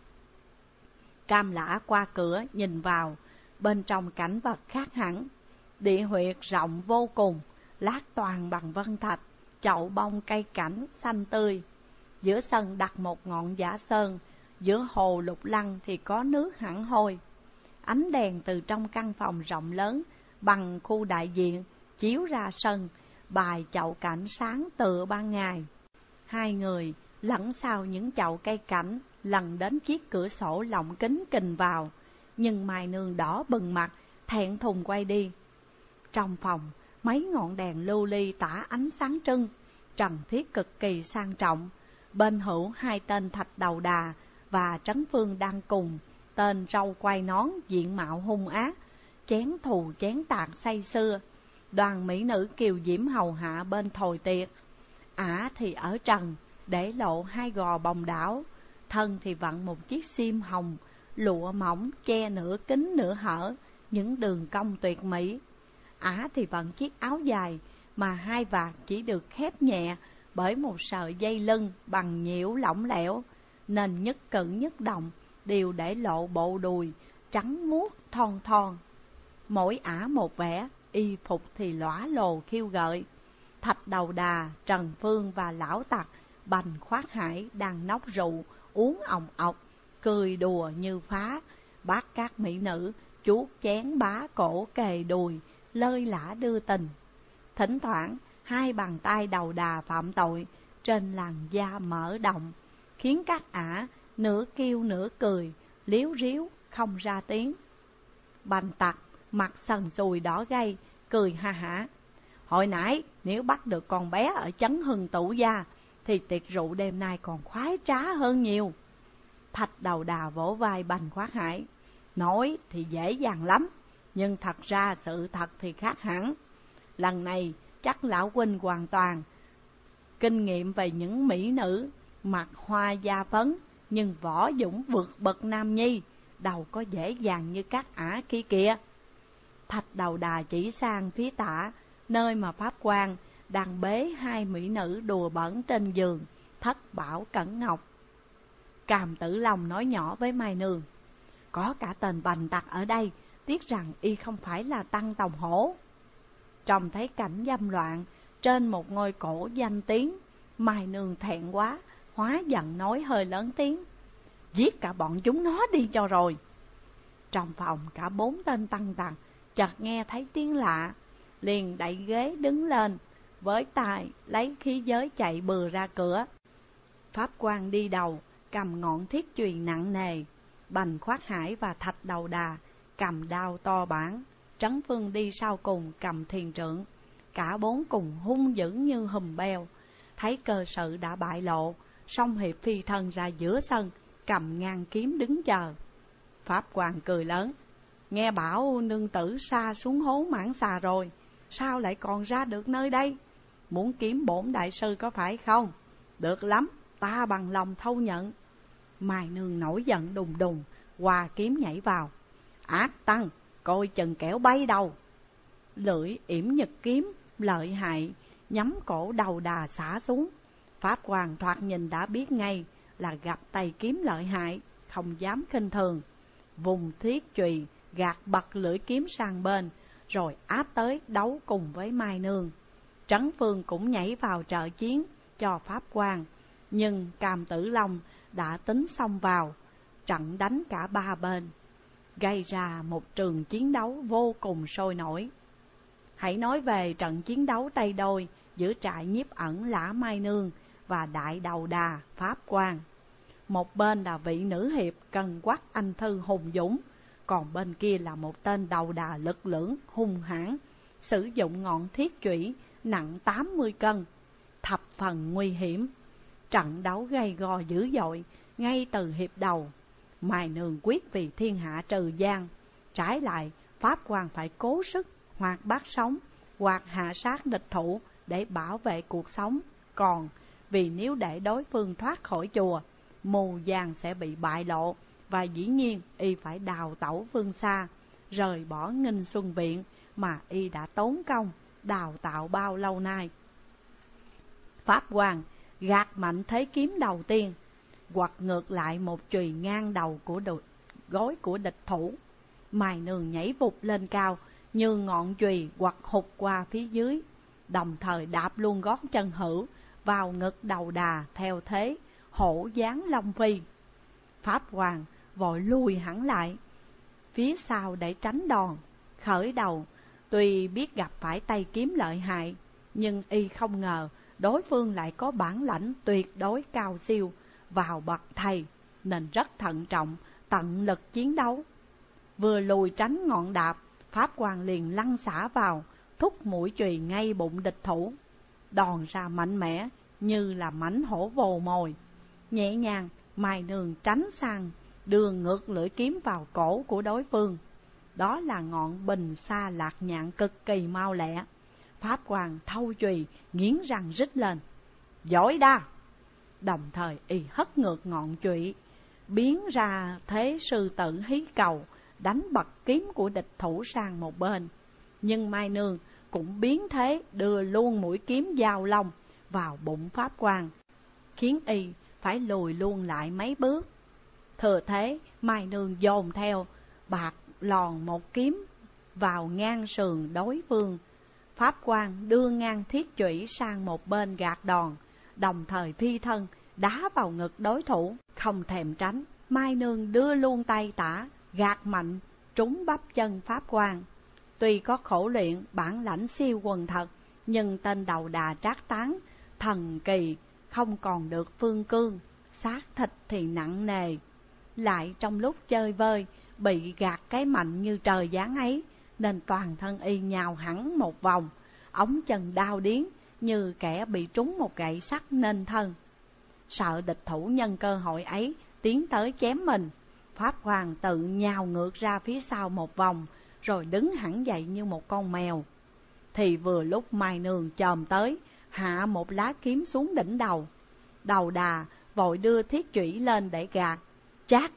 Cam Lã qua cửa nhìn vào, bên trong cảnh vật khác hẳn. Địa huyệt rộng vô cùng, lát toàn bằng vân thạch, chậu bông cây cảnh xanh tươi. Giữa sân đặt một ngọn giả sơn, giữa hồ lục lăng thì có nước hẳn hôi. Ánh đèn từ trong căn phòng rộng lớn bằng khu đại diện chiếu ra sân, bài chậu cảnh sáng tựa ban ngày. Hai người lẫn sau những chậu cây cảnh lần đến chiếc cửa sổ lọng kính kình vào, nhưng Mai Nương đỏ bừng mặt, thẹn thùng quay đi. Trong phòng, mấy ngọn đèn lưu ly tỏa ánh sáng trưng, trần thiết cực kỳ sang trọng. Bên hữu hai tên Thạch Đầu Đà và Trấn Phương đang cùng tên râu quai nón diện mạo hung ác, chén thù chén tạc say sưa. Đoàn mỹ nữ kiều diễm hầu hạ bên thồi tiệc. Ả thì ở trần, để lộ hai gò bồng đảo, thân thì vặn một chiếc xiêm hồng, lụa mỏng che nửa kính nửa hở, những đường cong tuyệt mỹ. Ả thì vận chiếc áo dài mà hai vạt chỉ được khép nhẹ bởi một sợi dây lưng bằng nhiễu lỏng lẻo, nên nhất cử nhất động đều để lộ bộ đùi trắng muốt thon thon. Mỗi Ả một vẻ, y phục thì lõa lồ khiêu gợi. Thạch Đầu Đà, Trần Phương và Lão Tặc Bành Khoát Hải đang nốc rượu, uống òng ọc, cười đùa như phá. Bác các mỹ nữ chuốt chén bá cổ kề đùi, lơi lả đưa tình. Thỉnh thoảng hai bàn tay Đầu Đà phạm tội trên làn da mở động, khiến các Ả nửa kêu nửa cười, líu ríu không ra tiếng. Bành Tặc mặt sần sùi đỏ gay, cười ha hả: hồi nãy nếu bắt được con bé ở Chấn Hưng Tủ Gia thì tiệc rượu đêm nay còn khoái trá hơn nhiều. Thạch Đầu Đà vỗ vai Bành Khoát Hải: nói thì dễ dàng lắm, nhưng thật ra sự thật thì khác hẳn. Lần này chắc lão huynh hoàn toàn kinh nghiệm về những mỹ nữ mặt hoa da phấn, nhưng võ dũng vượt bậc nam nhi, đâu có dễ dàng như các Ả kia kìa. Thạch Đầu Đà chỉ sang phía tả, nơi mà Pháp Quan đang bế hai mỹ nữ đùa bẩn trên giường, Thất Bảo Cẩn Ngọc. Càm Tử Long nói nhỏ với Mai Nương: có cả tên Bành Tặc ở đây, tiếc rằng y không phải là Tăng Tòng Hổ. Trông thấy cảnh dâm loạn trên một ngôi cổ danh tiếng, Mai Nương thẹn quá, hóa giận nói hơi lớn tiếng: giết cả bọn chúng nó đi cho rồi. Trong phòng cả bốn tên tăng tằng chợt nghe thấy tiếng lạ, liền đẩy ghế đứng lên, với tay lấy khí giới chạy bừa ra cửa. Pháp quan đi đầu, cầm ngọn thiết chùy nặng nề. Bành Khoát Hải và Thạch Đầu Đà cầm đao to bản. Trấn Phương đi sau cùng cầm thiền trượng. Cả bốn cùng hung dữ như hùm beo. Thấy cơ sự đã bại lộ, song hiệp phi thân ra giữa sân, cầm ngang kiếm đứng chờ. Pháp quan cười lớn: nghe bảo nương tử sa xuống hố Mãn Xà rồi, sao lại còn ra được nơi đây? Muốn kiếm bổn đại sư có phải không? Được lắm, ta bằng lòng thâu nhận. Mai Nương nổi giận đùng đùng, hòa kiếm nhảy vào. Ác tăng, coi chừng kẻo bay đầu. Lưỡi yểm nhật kiếm lợi hại, nhắm cổ Đầu Đà xả xuống. Pháp quan thoạt nhìn đã biết ngay là gặp tay kiếm lợi hại, không dám khinh thường. Vùng thiết chùy gạt bật lưỡi kiếm sang bên, rồi áp tới đấu cùng với Mai Nương. Trấn Phương cũng nhảy vào trợ chiến cho Pháp quan, nhưng Cam Tử Long đã tính xông vào, trận đánh cả ba bên, gây ra một trường chiến đấu vô cùng sôi nổi. Hãy nói về trận chiến đấu tay đôi giữa trại Nhiếp Ẩn Lã Mai Nương và đại Đầu Đà Pháp quan. Một bên là vị nữ hiệp cân quắc anh thư hùng dũng, còn bên kia là một tên đầu đà lực lưỡng hung hãn, sử dụng ngọn thiết chủy nặng tám mươi cân, thập phần nguy hiểm. Trận đấu gay go dữ dội ngay từ hiệp đầu. Mai Nương quyết vì thiên hạ trừ gian, trái lại Pháp quan phải cố sức hoặc bắt sống hoặc hạ sát địch thủ để bảo vệ cuộc sống. Còn vì nếu để đối phương thoát khỏi chùa, mù vàng sẽ bị bại lộ, và dĩ nhiên y phải đào tẩu phương xa, rời bỏ Nghinh Xuân Viện mà y đã tốn công đào tạo bao lâu nay. Pháp quan gạt mạnh thế kiếm đầu tiên, quật ngược lại một chùy ngang đầu của đột, gối của địch thủ. Mai Nương nhảy vụt lên cao, như ngọn chùy quật hụt qua phía dưới, đồng thời đạp luôn gót chân hữu vào ngực Đầu Đà theo thế hổ giáng long phi. Pháp quan vội lùi hẳn lại phía sau để tránh đòn. Khởi đầu tuy biết gặp phải tay kiếm lợi hại, nhưng y không ngờ đối phương lại có bản lãnh tuyệt đối cao siêu vào bậc thầy, nên rất thận trọng, tận lực chiến đấu. Vừa lùi tránh ngọn đạp, Pháp quan liền lăn xả vào, thúc mũi chùy ngay bụng địch thủ. Đòn ra mạnh mẽ như là mãnh hổ vồ mồi. Nhẹ nhàng, Mai Nương tránh sang, đưa ngược lưỡi kiếm vào cổ của đối phương. Đó là ngọn bình sa lạc nhạn cực kỳ mau lẹ. Pháp quan thâu chùy, nghiến răng rít lên: giỏi đa! Đồng thời y hất ngược ngọn chùy, biến ra thế sư tử hí cầu, đánh bật kiếm của địch thủ sang một bên. Nhưng Mai Nương cũng biến thế, đưa luôn mũi kiếm dao long vào bụng Pháp quan, khiến y phải lùi luôn lại mấy bước. Thừa thế, Mai Nương dồn theo, bạc lòn một kiếm vào ngang sườn đối phương. Pháp quan đưa ngang thiết chủy sang một bên gạt đòn, đồng thời phi thân đá vào ngực đối thủ. Không thèm tránh, Mai Nương đưa luôn tay tả, gạt mạnh trúng bắp chân Pháp quan. Tuy có khổ luyện, bản lãnh siêu quần thật, nhưng tên Đầu Đà trác tán thần kỳ không còn được phương cương, xác thịt thì nặng nề. Lại trong lúc chơi vơi bị gạt cái mạnh như trời giáng ấy, nên toàn thân y nhào hẳn một vòng, ống chân đau điếng như kẻ bị trúng một gậy sắt nên thân. Sợ địch thủ nhân cơ hội ấy tiến tới chém mình, Pháp quan tự nhào ngược ra phía sau một vòng, rồi đứng hẳn dậy như một con mèo. Thì vừa lúc Mai Nương chồm tới, hạ một lá kiếm xuống đỉnh đầu. Đầu Đà vội đưa thiết chủy lên để gạt. Chát!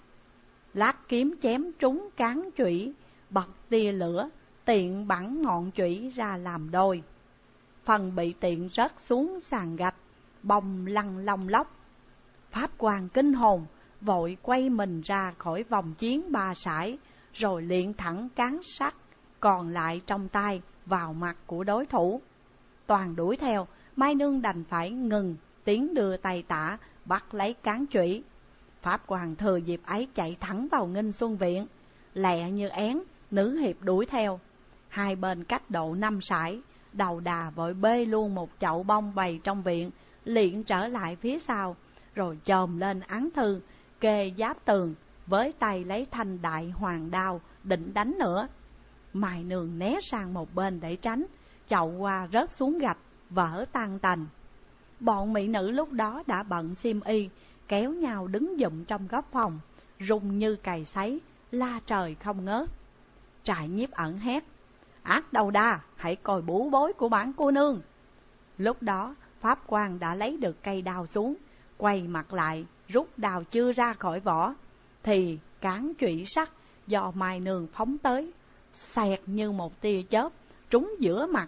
Lát kiếm chém trúng cán chủy, bật tia lửa, tiện bắn ngọn chủy ra làm đôi. Phần bị tiện rớt xuống sàn gạch, bông lăn long lóc. Pháp quan kinh hồn, vội quay mình ra khỏi vòng chiến ba sải, rồi liền thẳng cán sắt còn lại trong tay vào mặt của đối thủ. Toàn đuổi theo, Mai Nương đành phải ngừng, tiến đưa tay tả bắt lấy cán chủy. Pháp Hoàng thừa dịp ấy chạy thẳng vào Nghinh Xuân Viện, lẹ như én, nữ hiệp đuổi theo. Hai bên cách độ năm sải, Đầu Đà vội bê luôn một chậu bông bày trong viện, liền trở lại phía sau, rồi chồm lên án thư, kê giáp tường, với tay lấy thanh đại hoàng đao, định đánh nữa. Mai Nương né sang một bên để tránh, chậu hoa rớt xuống gạch, vỡ tan tành. Bọn mỹ nữ lúc đó đã bận xiêm y, kéo nhau đứng dụm trong góc phòng, rung như cày sấy, la trời không ngớt. Trại Nhiếp Ẩn hét: Ác Đầu Đà, hãy coi bủ bối của bản cô nương. Lúc đó Pháp Quan đã lấy được cây đao xuống, quay mặt lại, rút đao chưa ra khỏi vỏ, thì cán chủy sắt do Mai Nương phóng tới, xẹt như một tia chớp, trúng giữa mặt,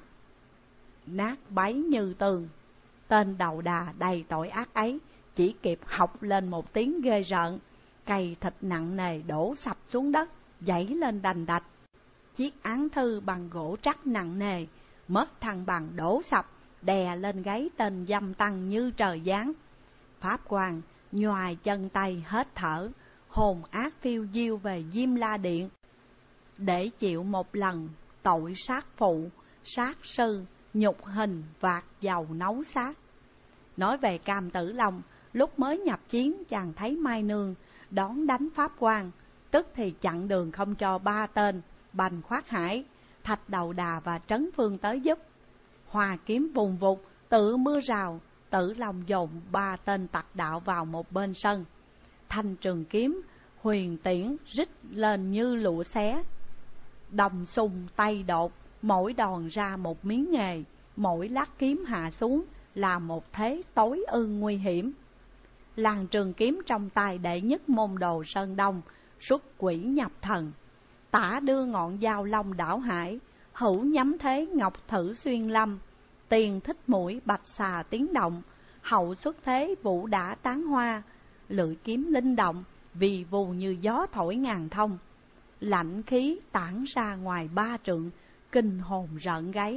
nát bấy như tường. Tên Đầu Đà đầy tội ác ấy chỉ kịp học lên một tiếng ghê rợn, cây thịt nặng nề đổ sập xuống đất, dãy lên đành đạch. Chiếc án thư bằng gỗ trắc nặng nề mất thăng bằng đổ sập, đè lên gáy tên dâm tăng như trời giáng. Pháp Quan nhoài chân tay hết thở, hồn ác phiêu diêu về Diêm La Điện, để chịu một lần tội sát phụ, sát sư, nhục hình vạt dầu nấu xác. Nói về Cam Tử Long, lúc mới nhập chiến chàng thấy Mai Nương đón đánh Pháp Quan, tức thì chặn đường không cho ba tên Bành Khoát Hải, Thạch Đầu Đà và Trấn Phương tới giúp. Hòa kiếm vùng vụt, tự mưa rào, Tử Long dồn ba tên tặc đạo vào một bên sân. Thanh trường kiếm huyền tiễn rít lên như lụa xé, đồng xung tay đột, mỗi đòn ra một miếng nghề, mỗi lát kiếm hạ xuống là một thế tối ư nguy hiểm. Làng trường kiếm trong tay đệ nhất môn đồ Sơn Đông, xuất quỷ nhập thần. Tả đưa ngọn dao long đảo hải, hữu nhắm thế ngọc thử xuyên lâm. Tiền thích mũi bạch xà tiếng động, hậu xuất thế vũ đã tán hoa. Lưỡi kiếm linh động, vì vù như gió thổi ngàn thông. Lạnh khí tản ra ngoài ba trượng, kinh hồn rợn gáy.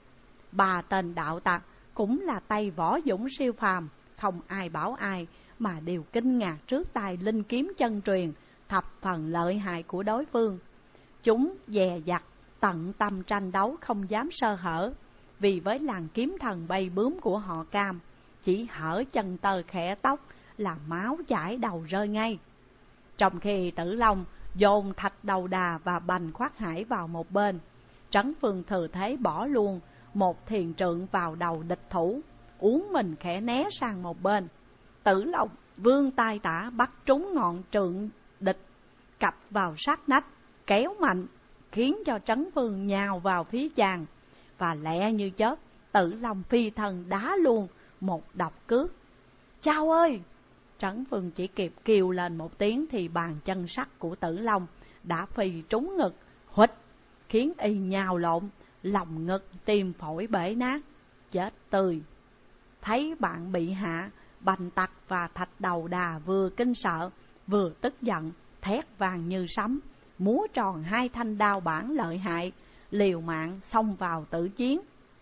Ba tên đạo tặc cũng là tay võ dũng siêu phàm, không ai bảo ai mà đều kinh ngạc trước tài linh kiếm chân truyền thập phần lợi hại của đối phương. Chúng dè dặt tận tâm tranh đấu, không dám sơ hở, vì với làn kiếm thần bay bướm của họ Cam, chỉ hở chân tơ khẽ tóc là máu chảy đầu rơi ngay. Trong khi Tử Long dồn Thạch Đầu Đà và Bành Khoát Hải vào một bên, Trấn Phương thừa thế bỏ luôn một thiền trượng vào đầu địch thủ, uốn mình khẽ né sang một bên. Tử Long vươn tay tả bắt trúng ngọn trượng địch, cặp vào sát nách, kéo mạnh, khiến cho Trấn Phương nhào vào phía chàng, và lẹ như chớp, Tử Long phi thân đá luôn một độc cước. Chao ơi! Trấn Phương chỉ kịp kêu lên một tiếng thì bàn chân sắt của Tử Long đã phi trúng ngực, huỵch, khiến y nhào lộn, lòng ngực tim phổi bể nát, chết tươi. Thấy bạn bị hạ, Bành Tặc và Thạch Đầu Đà vừa kinh sợ, vừa tức giận, thét vàng như sấm, múa tròn hai thanh đao bản lợi hại, liều mạng xông vào tử chiến.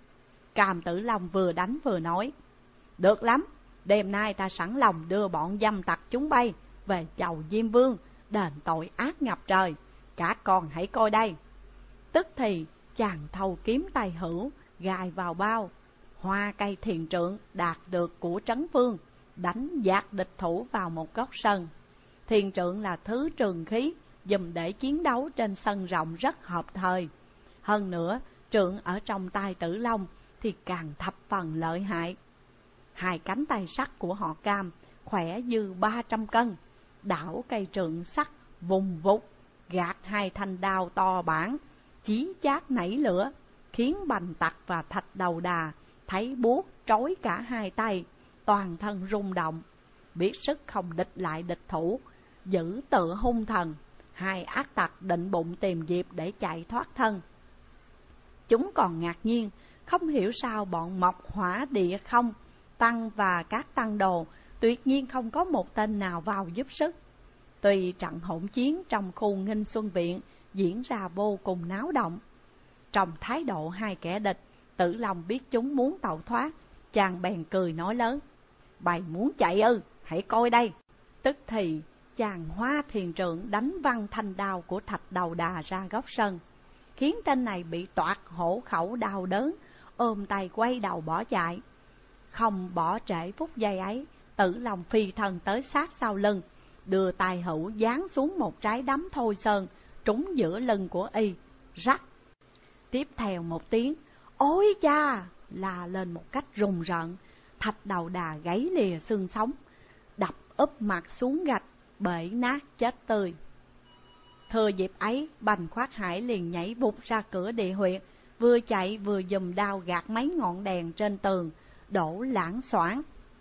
Cam Tử Long vừa đánh vừa nói: Được lắm, đêm nay ta sẵn lòng đưa bọn dâm tặc chúng bay về chầu Diêm Vương, đền tội ác ngập trời. Cả con hãy coi đây. Tức thì chàng thâu kiếm tay hữu, gài vào bao, hoa cây thiền trượng đạt được của Trấn Phương, đánh dạt địch thủ vào một góc sân. Thiền trượng là thứ trường khí dùng để chiến đấu trên sân rộng rất hợp thời. Hơn nữa, trượng ở trong tay Tử Long thì càng thập phần lợi hại. Hai cánh tay sắt của họ Cam khỏe dư ba trăm cân, đảo cây trượng sắt vùng vụt, gạt hai thanh đao to bản, chí chát nảy lửa, khiến Bành Tặc và Thạch Đầu Đà thấy buốt trói cả hai tay, toàn thân rung động, biết sức không địch lại địch thủ, giữ tựa hung thần. Hai ác tặc định bụng tìm dịp để chạy thoát thân. Chúng còn ngạc nhiên, không hiểu sao bọn Mộc Hỏa Địa Không, Tăng và các tăng đồ tuyệt nhiên không có một tên nào vào giúp sức. Tuy trận hỗn chiến trong khu Nghinh Xuân Viện diễn ra vô cùng náo động, trong thái độ hai kẻ địch, Tử Long biết chúng muốn tẩu thoát, chàng bèn cười nói lớn: Bày muốn chạy ư, hãy coi đây. Tức thì chàng Hoa Thiền Trượng đánh văng thanh đao của Thạch Đầu Đà ra góc sân, khiến tên này bị toạc hổ khẩu đau đớn, ôm tay quay đầu bỏ chạy. Không bỏ trễ phút giây ấy, Tử Long phi thân tới sát sau lưng, đưa tài hữu giáng xuống một trái đấm thôi sơn, trúng giữa lưng của y, rắc. Tiếp theo một tiếng ôi cha la lên một cách rùng rợn, Thạch Đầu Đà gãy lìa xương sống, đập úp mặt xuống gạch, bể nát chết tươi. Thừa dịp ấy, Bành Khoát Hải liền nhảy vụt ra cửa địa huyệt, vừa chạy vừa giùm đao gạt mấy ngọn đèn trên tường, đổ lãng xoảng.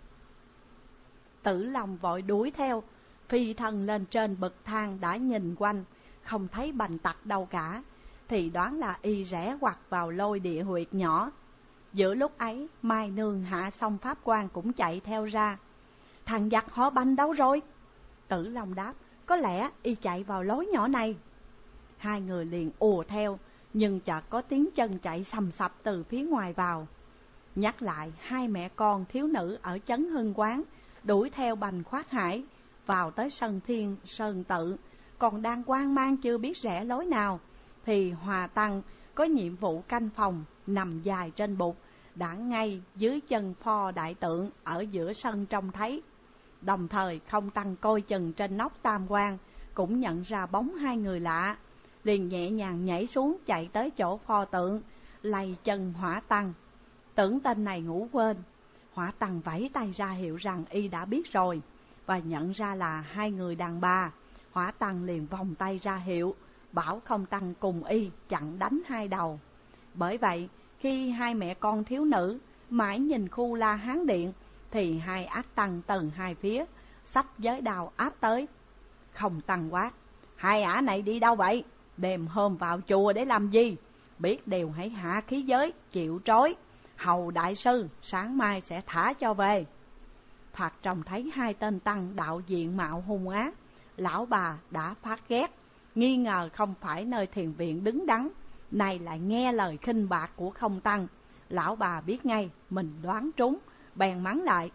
Tử Long vội đuổi theo, phi thân lên trên bậc thang, đã nhìn quanh, không thấy Bành Tặc đâu cả, thì đoán là y rẽ ngoặt vào lôi địa huyệt nhỏ. Giữa lúc ấy, Mai Nương hạ xong pháp quan cũng chạy theo ra. Thằng giặc họ Bành đâu rồi? Tử Long đáp, có lẽ y chạy vào lối nhỏ này. Hai người liền ùa theo, nhưng chợt có tiếng chân chạy sầm sập từ phía ngoài vào. Nhắc lại, hai mẹ con thiếu nữ ở Chấn Hưng Quán đuổi theo Bành Khoát Hải vào tới sân Thiên Sơn Tự, còn đang hoang mang chưa biết rẽ lối nào, thì Hòa Tăng có nhiệm vụ canh phòng, nằm dài trên bục, đã ngay dưới chân pho đại tượng ở giữa sân trông thấy. Đồng thời Không Tăng coi chừng trên nóc tam quan cũng nhận ra bóng hai người lạ, liền nhẹ nhàng nhảy xuống chạy tới chỗ pho tượng, lay chân Hỏa Tăng. Tưởng tên này ngủ quên, Hỏa Tăng vẫy tay ra hiệu rằng y đã biết rồi, và nhận ra là hai người đàn bà. Hỏa Tăng liền vòng tay ra hiệu, bảo Không Tăng cùng y chặn đánh hai đầu. Bởi vậy, khi hai mẹ con thiếu nữ mãi nhìn khu La Hán Điện, thì hai ác tăng từ hai phía xách giới đao áp tới. Không Tăng quát, hai ả này đi đâu vậy? Đêm hôm vào chùa để làm gì? Biết điều hãy hạ khí giới, chịu trói. Hầu đại sư sáng mai sẽ thả cho về. Thoạt trông thấy hai tên tăng đạo diện mạo hung ác, lão bà đã phát ghét, nghi ngờ không phải nơi thiền viện đứng đắn, này lại nghe lời khinh bạc của Không Tăng. Lão bà biết ngay mình đoán trúng, bèn mắng lại,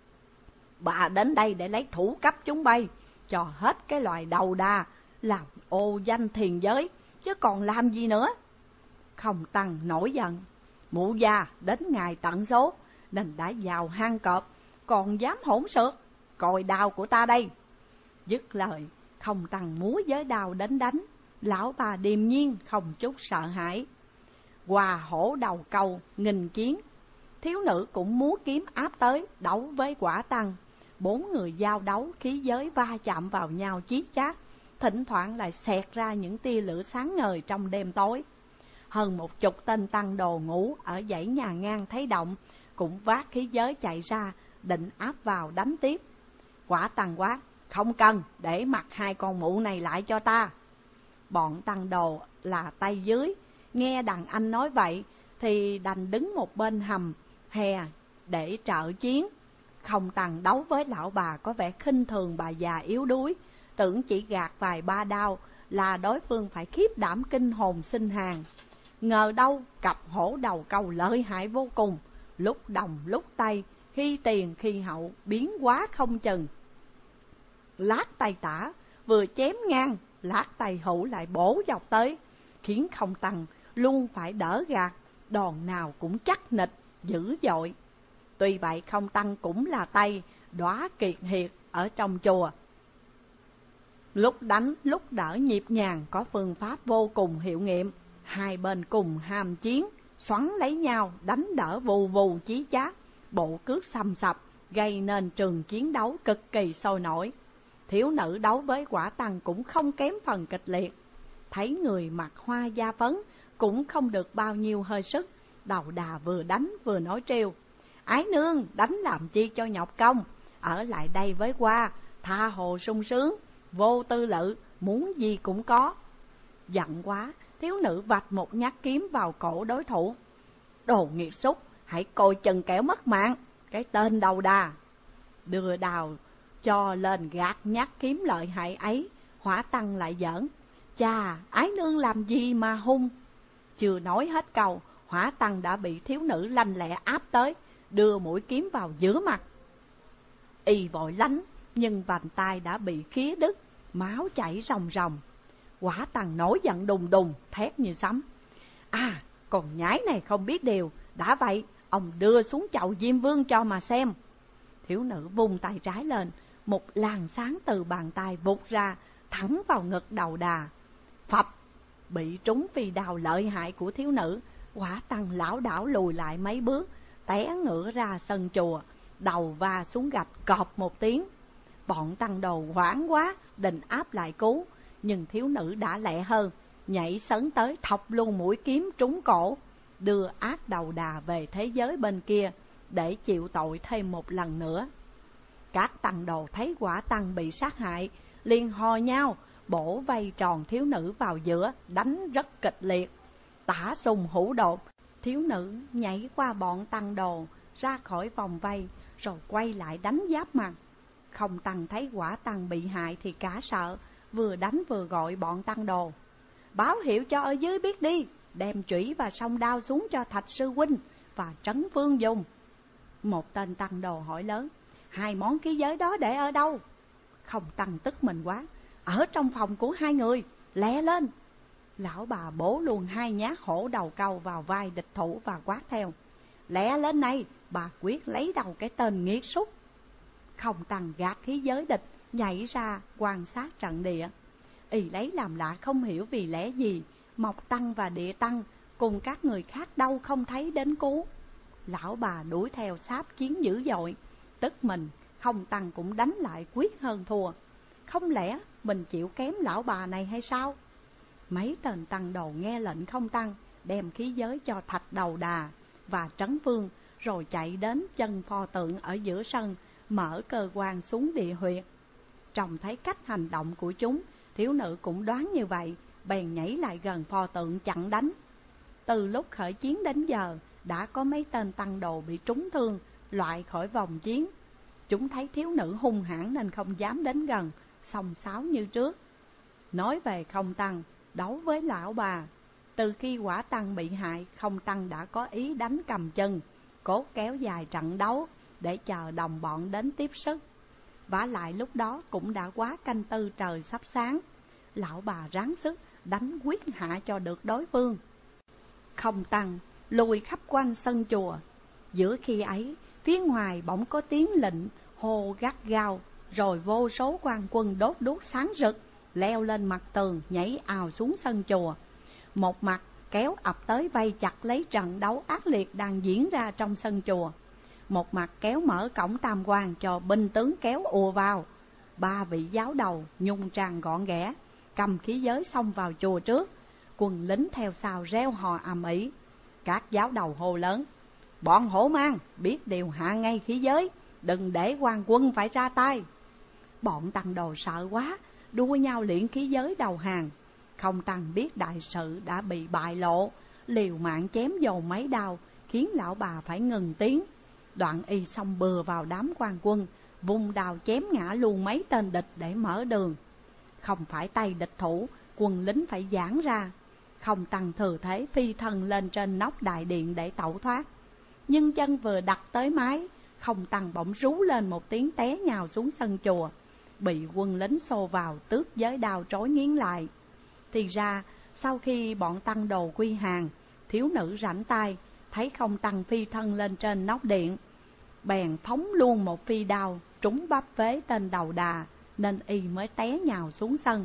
bà đến đây để lấy thủ cấp chúng bay, cho hết cái loài đầu đà, làm ô danh thiền giới, chứ còn làm gì nữa. Không Tăng nổi giận, mụ già đến ngày tận số nên đã vào hang cọp, còn dám hỗn xược, coi đao của ta đây. Dứt lời, Không Tăng múa giới đao đến đánh. Lão bà điềm nhiên không chút sợ hãi. Hòa hổ đầu câu nghinh chiến, thiếu nữ cũng múa kiếm áp tới đấu với Quả Tăng. Bốn người giao đấu, khí giới va chạm vào nhau chí chát, thỉnh thoảng lại xẹt ra những tia lửa sáng ngời trong đêm tối. Hơn một chục tên tăng đồ ngủ ở dãy nhà ngang thấy động, cũng vác khí giới chạy ra, định áp vào đánh tiếp. Quả Tăng quát, không cần, để mặc hai con mụ này lại cho ta. Bọn tăng đồ là tay dưới, nghe đàn anh nói vậy thì đành đứng một bên hầm hè để trợ chiến. Không Tăng đấu với lão bà có vẻ khinh thường bà già yếu đuối, tưởng chỉ gạt vài ba đao là đối phương phải khiếp đảm kinh hồn sinh hàng. Ngờ đâu cặp hổ đầu câu lợi hại vô cùng, lúc đồng lúc tây, khi tiền khi hậu, biến hóa không chừng. Lát tay tả vừa chém ngang, lát tay hữu lại bổ dọc tới, khiến Không Tăng luôn phải đỡ gạt, đòn nào cũng chắc nịch, dữ dội. Tuy vậy Không Tăng cũng là tay đóa kiệt hiệt ở trong chùa, lúc đánh lúc đỡ nhịp nhàng, có phương pháp vô cùng hiệu nghiệm. Hai bên cùng hàm chiến, xoắn lấy nhau, đánh đỡ vù vù chí chát, bộ cước xăm sập, gây nên trường chiến đấu cực kỳ sôi nổi. Thiếu nữ đấu với Quả Tăng cũng không kém phần kịch liệt. Thấy người mặc hoa da phấn cũng không được bao nhiêu hơi sức, Đầu Đà vừa đánh vừa nói trêu, ái nương đánh làm chi cho nhọc công, ở lại đây với qua, tha hồ sung sướng, vô tư lự, muốn gì cũng có. Giận quá, thiếu nữ vạch một nhát kiếm vào cổ đối thủ. Đồ nghiệt xúc, hãy coi chừng kẻo mất mạng, cái tên Đầu Đà. Đưa đào cho lên gạt nhát kiếm lợi hại ấy, Hỏa Tăng lại giỡn, chà, ái nương làm gì mà hung. Chưa nói hết câu, Hỏa Tăng đã bị thiếu nữ lanh lẹ áp tới, đưa mũi kiếm vào giữa mặt. Y vội lánh, nhưng vành tay đã bị khía đứt, máu chảy ròng ròng. Quả Tăng nổi giận đùng đùng, thét như sấm: À, còn nhái này không biết điều, đã vậy ông đưa xuống chậu Diêm Vương cho mà xem. Thiếu nữ vung tay trái lên, một làn sáng từ bàn tay vụt ra, thẳng vào ngực đầu đà. Phập! Bị trúng phi đao lợi hại của thiếu nữ, Quả Tăng lảo đảo lùi lại mấy bước, té ngửa ra sân chùa, đầu va xuống gạch cọp một tiếng. Bọn tăng đồ hoảng quá, định áp lại cứu, nhưng thiếu nữ đã lẹ hơn, nhảy sấn tới thọc luôn mũi kiếm trúng cổ, đưa ác đầu đà về thế giới bên kia để chịu tội thêm một lần nữa. Các tăng đồ thấy Quả Tăng bị sát hại, liền hò nhau bổ vây tròn thiếu nữ vào giữa, đánh rất kịch liệt. Tả sùng hữu đột, thiếu nữ nhảy qua bọn tăng đồ ra khỏi vòng vây, rồi quay lại đánh giáp mặt. Không Tăng thấy Quả Tăng bị hại thì cả sợ, vừa đánh vừa gọi bọn tăng đồ: Báo hiệu cho ở dưới biết đi, đem chủy và song đao xuống cho Thạch sư huynh và Trấn Vương dùng. Một tên tăng đồ hỏi lớn: Hai món ký giới đó để ở đâu? Không Tăng tức mình quá: Ở trong phòng của hai người, lẹ lên. Lão bà bổ luôn hai nhát hổ đầu câu vào vai địch thủ và quát theo: Lẹ lên này, bà quyết lấy đầu cái tên nghiệt súc. Không Tăng gạt khí giới địch, nhảy ra quan sát trận địa. Y lấy làm lạ không hiểu vì lẽ gì Mộc Tăng và Địa Tăng cùng các người khác đâu không thấy đến cứu. Lão bà đuổi theo sáp chiến dữ dội, tức mình Không Tăng cũng đánh lại quyết hơn thua. Không lẽ mình chịu kém lão bà này hay sao? Mấy tên tăng đồ nghe lệnh Không Tăng đem khí giới cho Thạch Đầu Đà và Trấn Vương, rồi chạy đến chân pho tượng ở giữa sân, mở cơ quan xuống địa huyệt. Trông thấy cách hành động của chúng, thiếu nữ cũng đoán như vậy, bèn nhảy lại gần pho tượng chặn đánh. Từ lúc khởi chiến đến giờ, đã có mấy tên tăng đồ bị trúng thương, loại khỏi vòng chiến. Chúng thấy thiếu nữ hung hãn nên không dám đến gần, xông xáo như trước. Nói về Không Tăng đấu với lão bà, từ khi Quả Tăng bị hại, Không Tăng đã có ý đánh cầm chân, cố kéo dài trận đấu để chờ đồng bọn đến tiếp sức. Vả lại lúc đó cũng đã quá canh tư, trời sắp sáng. Lão bà ráng sức đánh quyết hạ cho được đối phương. Không Tăng lùi khắp quanh sân chùa. Giữa khi ấy, phía ngoài bỗng có tiếng lệnh hô gắt gao, rồi vô số quan quân đốt đuốc sáng rực leo lên mặt tường, nhảy ào xuống sân chùa. Một mặt kéo ập tới vây chặt lấy trận đấu ác liệt đang diễn ra trong sân chùa, một mặt kéo mở cổng tam quan cho binh tướng kéo ùa vào. Ba vị giáo đầu nhung trang gọn ghẽ, cầm khí giới xông vào chùa trước, quân lính theo sau reo hò ầm ĩ. Các giáo đầu hô lớn: Bọn hổ mang, biết điều hạ ngay khí giới, đừng để quan quân phải ra tay. Bọn tăng đồ sợ quá, đua nhau luyện khí giới đầu hàng. Không Tăng biết đại sự đã bị bại lộ, liều mạng chém dầu mấy đao, khiến lão bà phải ngừng tiếng. Đoạn y xông bừa vào đám quan quân, vung đao chém ngã luôn mấy tên địch để mở đường. Không phải tay địch thủ, quân lính phải giãn ra. Không Tăng thừa thế phi thân lên trên nóc đại điện để tẩu thoát. Nhưng chân vừa đặt tới mái, Không Tăng bỗng rú lên một tiếng, té nhào xuống sân chùa, bị quân lính xô vào tước giới đao trói nghiến lại. Thì ra sau khi bọn tăng đồ quy hàng, thiếu nữ rảnh tay thấy Không Tăng phi thân lên trên nóc điện, bèn phóng luôn một phi đao trúng bắp vế tên đầu đà, nên y mới té nhào xuống sân.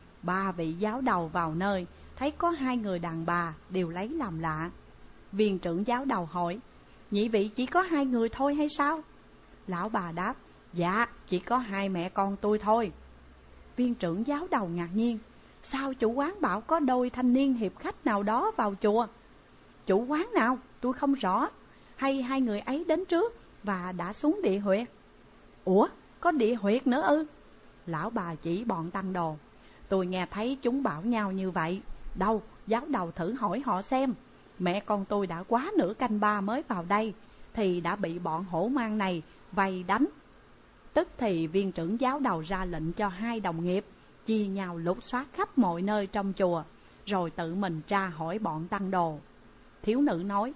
Ba vị giáo đầu vào nơi thấy có hai người đàn bà đều lấy làm lạ. Viên trưởng giáo đầu hỏi: Nhị vị chỉ có hai người thôi hay sao? Lão bà đáp: Dạ, chỉ có hai mẹ con tôi thôi. Viên trưởng giáo đầu ngạc nhiên: Sao chủ quán bảo có đôi thanh niên hiệp khách nào đó vào chùa? Chủ quán nào? Tôi không rõ. Hay hai người ấy đến trước và đã xuống địa huyệt? Ủa, có địa huyệt nữa ư? Lão bà chỉ bọn tăng đồ: Tôi nghe thấy chúng bảo nhau như vậy. Đâu, giáo đầu thử hỏi họ xem. Mẹ con tôi đã quá nửa canh ba mới vào đây, thì đã bị bọn hổ mang này vây đánh. Tức thì viên trưởng giáo đầu ra lệnh cho hai đồng nghiệp chia nhau lục soát khắp mọi nơi trong chùa, rồi tự mình tra hỏi bọn tăng đồ. Thiếu nữ nói: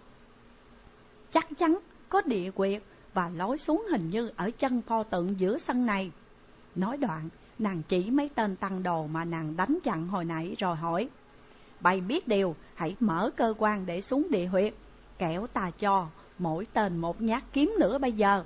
Chắc chắn có địa quyệt và lối xuống hình như ở chân pho tượng giữa sân này. Nói đoạn, nàng chỉ mấy tên tăng đồ mà nàng đánh chặn hồi nãy rồi hỏi: Bày biết điều, hãy mở cơ quan để xuống địa huyệt, kẻo ta cho mỗi tên một nhát kiếm nữa bây giờ.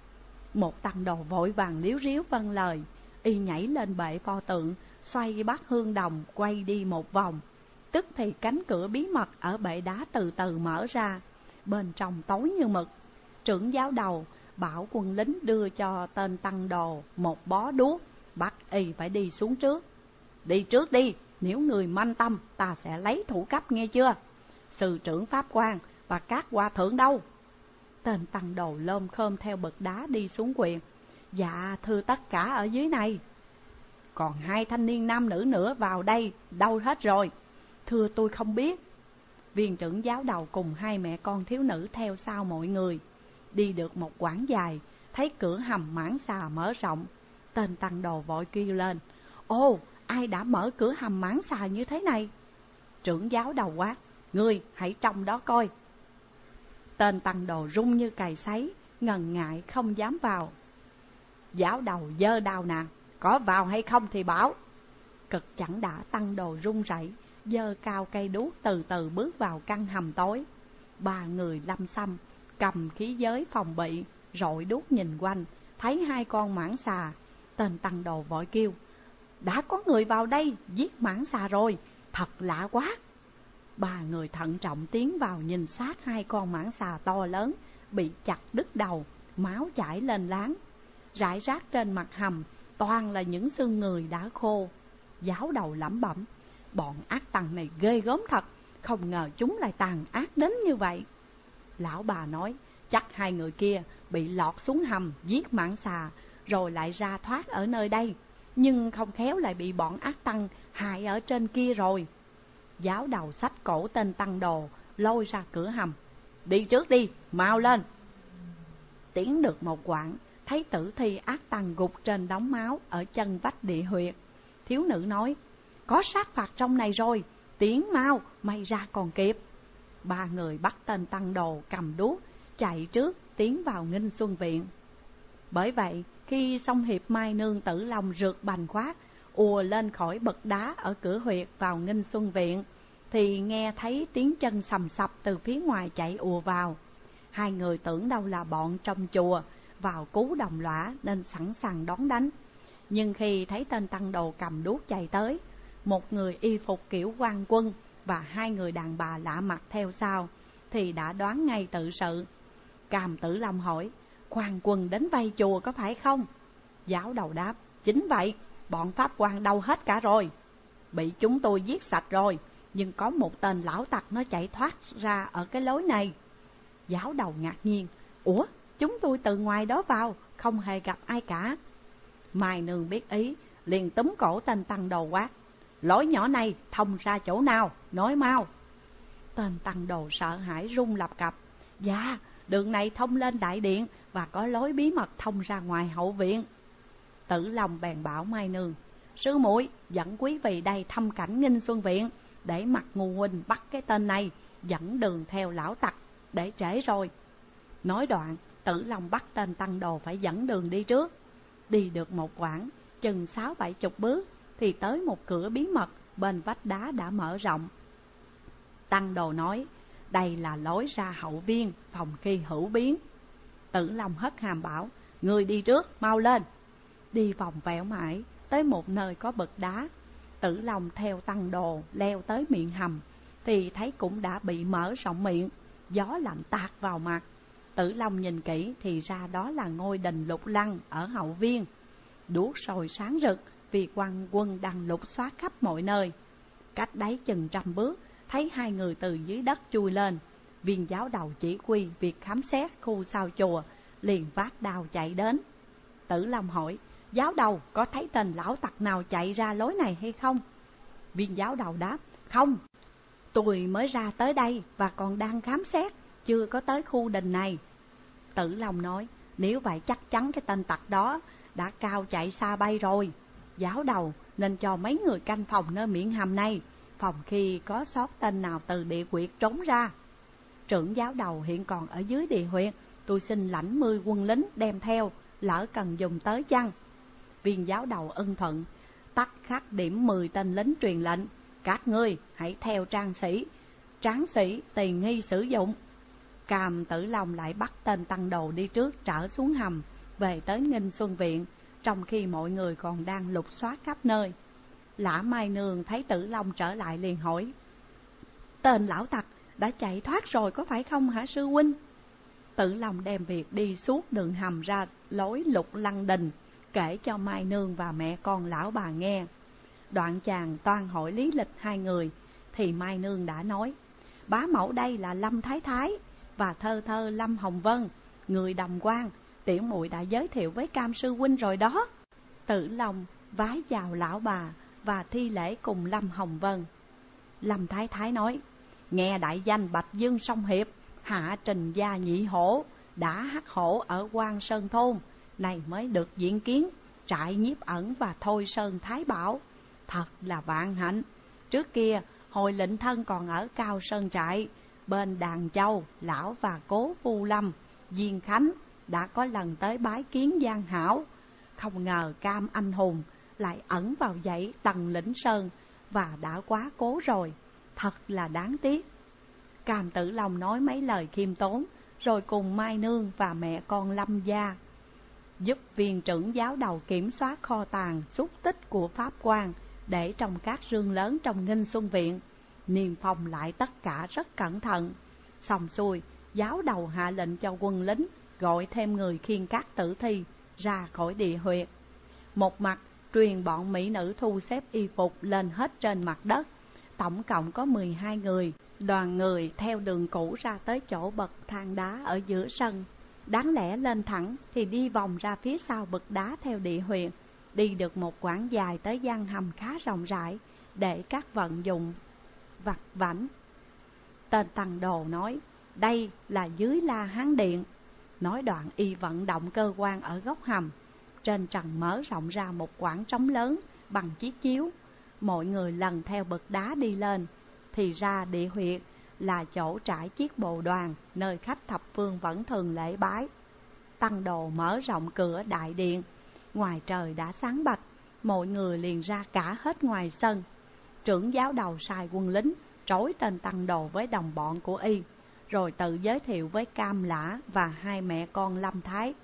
Một tăng đồ vội vàng liếu riếu vâng lời, y nhảy lên bệ pho tượng, xoay bát hương đồng quay đi một vòng. Tức thì cánh cửa bí mật ở bệ đá từ từ mở ra, bên trong tối như mực. Trưởng giáo đầu bảo quân lính đưa cho tên tăng đồ một bó đuốc, bắt y phải đi xuống trước. Đi trước đi, nếu người manh tâm ta sẽ lấy thủ cấp nghe chưa? Sư trưởng pháp quan và các hòa thượng đâu? Tên tăng đồ lôm khom theo bậc đá đi xuống quyền. Dạ thưa tất cả ở dưới này. Còn hai thanh niên nam nữ nữa vào đây đâu hết rồi? Thưa tôi không biết. Viên trưởng giáo đầu cùng hai mẹ con thiếu nữ theo sau mọi người. Đi được một quãng dài, thấy cửa hầm mãng xà mở rộng. Tên tăng đồ vội kêu lên: Ồ, ai đã mở cửa hầm mãng xà như thế này? Trưởng giáo đầu quát: Ngươi hãy trong đó coi. Tên tăng đồ run như cày sấy, ngần ngại không dám vào. Giáo đầu giơ đao nè, có vào hay không thì bảo. Cực chẳng đã, tăng đồ run rẩy, giơ cao cây đuốc từ từ bước vào căn hầm tối. Ba người lâm xăm cầm khí giới phòng bị, rọi đuốc nhìn quanh, thấy hai con mãng xà. Tên tăng đồ vội kêu: Đã có người vào đây giết mãng xà rồi, thật lạ quá. Ba người thận trọng tiến vào nhìn sát hai con mãng xà to lớn, bị chặt đứt đầu, máu chảy lên láng. Rải rác trên mặt hầm toàn là những xương người đã khô. Giáo đầu lẩm bẩm: Bọn ác tăng này ghê gớm thật, không ngờ chúng lại tàn ác đến như vậy. Lão bà nói: Chắc hai người kia bị lọt xuống hầm giết mãng xà, rồi lại ra thoát ở nơi đây, nhưng không khéo lại bị bọn ác tăng hại ở trên kia rồi. Giáo đầu xách cổ tên tăng đồ lôi ra cửa hầm: Đi trước đi, mau lên. Tiến được một quãng, thấy tử thi ác tăng gục trên đống máu ở chân vách địa huyệt. Thiếu nữ nói: Có sát phạt trong này rồi, tiến mau, may ra còn kịp. Ba người bắt tên tăng đồ cầm đuốc chạy trước tiến vào Nghinh Xuân Viện. Bởi vậy khi Song Hiệp Mai Nương Tử Long rượt bành khoát ùa lên khỏi bậc đá ở cửa huyệt vào Nghinh Xuân Viện, thì nghe thấy tiếng chân sầm sập từ phía ngoài chạy ùa vào. Hai người tưởng đâu là bọn trong chùa vào cứu đồng lõa nên sẵn sàng đón đánh. Nhưng khi thấy tên tăng đồ cầm đuốc chạy tới, một người y phục kiểu quan quân và hai người đàn bà lạ mặt theo sau, thì đã đoán ngay tự sự. Càm Tử Long hỏi: Quan quân đến vây chùa có phải không? Giáo đầu đáp: Chính vậy, bọn pháp quan đâu hết cả rồi. Bị chúng tôi giết sạch rồi, nhưng có một tên lão tặc nó chạy thoát ra ở cái lối này. Giáo đầu ngạc nhiên: Ủa, chúng tôi từ ngoài đó vào, không hề gặp ai cả. Mai Nương biết ý, liền túm cổ tên tăng đồ quát: Lối nhỏ này thông ra chỗ nào, nói mau. Tên tăng đồ sợ hãi run lập cập: Dạ, đường này thông lên đại điện và có lối bí mật thông ra ngoài hậu viện. Tử Long bèn bảo Mai Nương: Sư muội dẫn quý vị đây thăm cảnh Nghinh Xuân Viện, để mặc ngu huynh bắt cái tên này dẫn đường theo lão tặc, để trễ rồi. Nói đoạn, Tử Long bắt tên tăng đồ phải dẫn đường đi trước. Đi được một quãng, chừng sáu bảy chục bước, thì tới một cửa bí mật bên vách đá đã mở rộng. Tăng đồ nói: Đây là lối ra hậu viên, phòng khi hữu biến. Tử Long hất hàm bảo: Người đi trước, mau lên. Đi vòng vèo mãi, tới một nơi có bậc đá. Tử Long theo tăng đồ leo tới miệng hầm, thì thấy cũng đã bị mở rộng miệng, gió lạnh tạt vào mặt. Tử Long nhìn kỹ thì ra đó là ngôi đình Lục Lăng ở hậu viên. Đuốc soi sáng rực vì quan quân đang lục soát khắp mọi nơi. Cách đấy chừng trăm bước, thấy hai người từ dưới đất chui lên. Viên giáo đầu chỉ huy việc khám xét khu sau chùa, liền vác đao chạy đến. Tử Long hỏi: Giáo đầu có thấy tên lão tặc nào chạy ra lối này hay không? Viên giáo đầu đáp: Không, tôi mới ra tới đây và còn đang khám xét, chưa có tới khu đình này. Tử Long nói: Nếu vậy chắc chắn cái tên tặc đó đã cao chạy xa bay rồi. Giáo đầu nên cho mấy người canh phòng nơi miệng hầm này, phòng khi có sót tên nào từ địa huyệt trốn ra. Trưởng giáo đầu hiện còn ở dưới địa huyệt, tôi xin lãnh mươi quân lính đem theo, lỡ cần dùng tới chăng? Viên giáo đầu ưng thuận, tắt khắc điểm mười tên lính truyền lệnh: các ngươi hãy theo trang sĩ, tráng sĩ tùy nghi sử dụng. Cam Tử Long lại bắt tên tăng đồ đi trước trở xuống hầm, về tới Nghinh Xuân Viện, trong khi mọi người còn đang lục soát khắp nơi. Lã Mai Nương thấy Tử Long trở lại liền hỏi: tên lão tặc đã chạy thoát rồi có phải không hả sư huynh? Tử Long đem việc đi suốt đường hầm ra lối Lục Lăng Đình kể cho Mai Nương và mẹ con lão bà nghe. Đoạn chàng toan hỏi lý lịch hai người thì Mai Nương đã nói: bá mẫu đây là Lâm Thái Thái và thơ thơ Lâm Hồng Vân, người Đồng Quan, tiểu muội đã giới thiệu với Cam sư huynh rồi đó. Tử Long vái chào lão bà và thi lễ cùng Lâm Hồng Vân. Lâm Thái Thái nói: nghe đại danh Bạch Dương Song Hiệp, hạ trình gia nhị hổ, đã hắc hổ ở Quan Sơn Thôn, này mới được diện kiến trại nhiếp ẩn và Thôi Sơn Thái Bảo. Thật là vạn hạnh. Trước kia hồi lệnh thân còn ở Cao Sơn trại, bên Đàn Châu, lão và cố Phu Lâm, Diên Khánh đã có lần tới bái kiến Giang Hảo. Không ngờ Cam anh hùng lại ẩn vào dãy Tần Lĩnh Sơn và đã quá cố rồi, thật là đáng tiếc. Cam Tử Long nói mấy lời khiêm tốn, rồi cùng Mai Nương và mẹ con Lâm gia giúp viên trưởng giáo đầu kiểm soát kho tàng xúc tích của pháp quan để trong các rương lớn trong Nghinh Xuân Viện. Niêm phong lại tất cả rất cẩn thận. Xong xuôi, giáo đầu hạ lệnh cho quân lính gọi thêm người khiêng các tử thi ra khỏi địa huyệt. Một mặt truyền bọn mỹ nữ thu xếp y phục lên hết trên mặt đất. Tổng cộng có mười hai người. Đoàn người theo đường cũ ra tới chỗ bậc thang đá ở giữa sân. Đáng lẽ lên thẳng thì đi vòng ra phía sau bậc đá theo địa huyệt, đi được một quãng dài tới gian hầm khá rộng rãi để các vận dụng vặt vãnh. Tên tăng đồ nói: đây là dưới La Hán Điện. Nói đoạn y vận động cơ quan ở góc hầm. Trên trần mở rộng ra một quảng trống lớn bằng chiếc chiếu. Mọi người lần theo bậc đá đi lên. Thì ra địa huyệt là chỗ trải chiếc bồ đoàn, nơi khách thập phương vẫn thường lễ bái. Tăng đồ mở rộng cửa đại điện. Ngoài trời đã sáng bạch, mọi người liền ra cả hết ngoài sân. Trưởng giáo đầu sai quân lính trối tên tăng đồ với đồng bọn của y, rồi tự giới thiệu với Cam Lã và hai mẹ con Lâm Thái: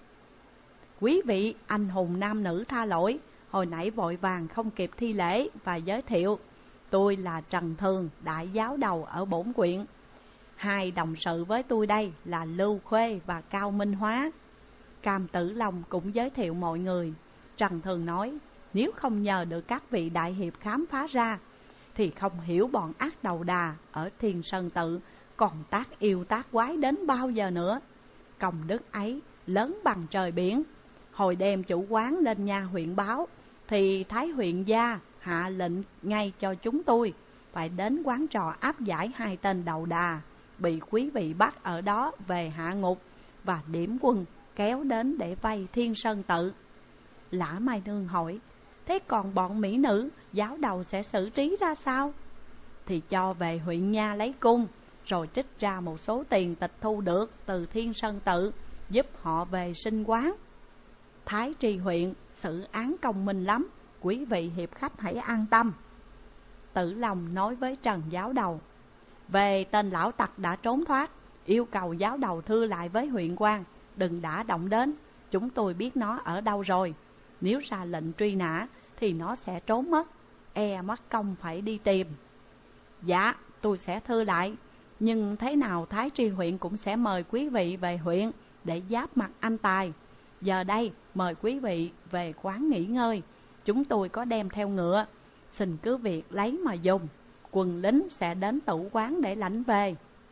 quý vị anh hùng nam nữ tha lỗi, hồi nãy vội vàng không kịp thi lễ và giới thiệu. Tôi là Trần Thường, đại giáo đầu ở bổn quyện. Hai đồng sự với tôi đây là Lưu Khuê và Cao Minh Hóa. Cam Tử Long cũng giới thiệu mọi người. Trần Thường nói: nếu không nhờ được các vị đại hiệp khám phá ra, thì không hiểu bọn ác đầu đà ở Thiên Sơn Tự còn tác yêu tác quái đến bao giờ nữa. Công đức ấy lớn bằng trời biển. Hồi đêm chủ quán lên nha huyện báo, thì Thái huyện gia hạ lệnh ngay cho chúng tôi phải đến quán trò áp giải hai tên đầu đà bị quý vị bắt ở đó về hạ ngục, và điểm quân kéo đến để vây Thiên Sơn Tự. Lã Mai Nương hỏi: thế còn bọn mỹ nữ giáo đầu sẽ xử trí ra sao? Thì cho về huyện nha lấy cung, rồi trích ra một số tiền tịch thu được từ Thiên Sơn Tự, giúp họ về sinh quán. Thái tri huyện xử án công minh lắm, quý vị hiệp khách hãy an tâm. Tử Long nói với Trần giáo đầu: về tên lão tặc đã trốn thoát, yêu cầu giáo đầu thưa lại với huyện quan, đừng đã động đến. Chúng tôi biết nó ở đâu rồi. Nếu ra lệnh truy nã thì nó sẽ trốn mất, e mất công phải đi tìm. Dạ, tôi sẽ thư lại. Nhưng thế nào Thái tri huyện cũng sẽ mời quý vị về huyện để giáp mặt anh Tài. Giờ đây mời quý vị về quán nghỉ ngơi. Chúng tôi có đem theo ngựa, xin cứ việc lấy mà dùng. Quân lính sẽ đến tủ quán để lãnh về.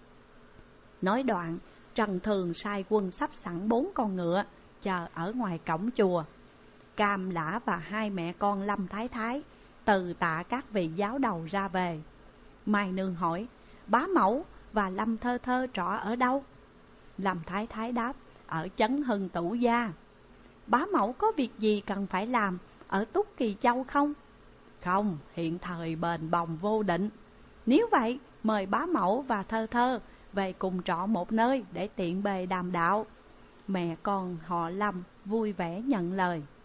Nói đoạn, Trần Thường sai quân sắp sẵn bốn con ngựa chờ ở ngoài cổng chùa. Cam Lã và hai mẹ con Lâm Thái Thái từ tạ các vị giáo đầu ra về. Mai Nương hỏi: bá mẫu và Lâm Thơ Thơ trọ ở đâu? Lâm Thái Thái đáp: ở Chấn Hưng Tủ Gia. Bá mẫu có việc gì cần phải làm ở Túc Kỳ Châu không? Không, hiện thời bền bồng vô định. Nếu vậy, mời bá mẫu và Thơ Thơ về cùng trọ một nơi để tiện bề đàm đạo. Mẹ con họ Lâm vui vẻ nhận lời.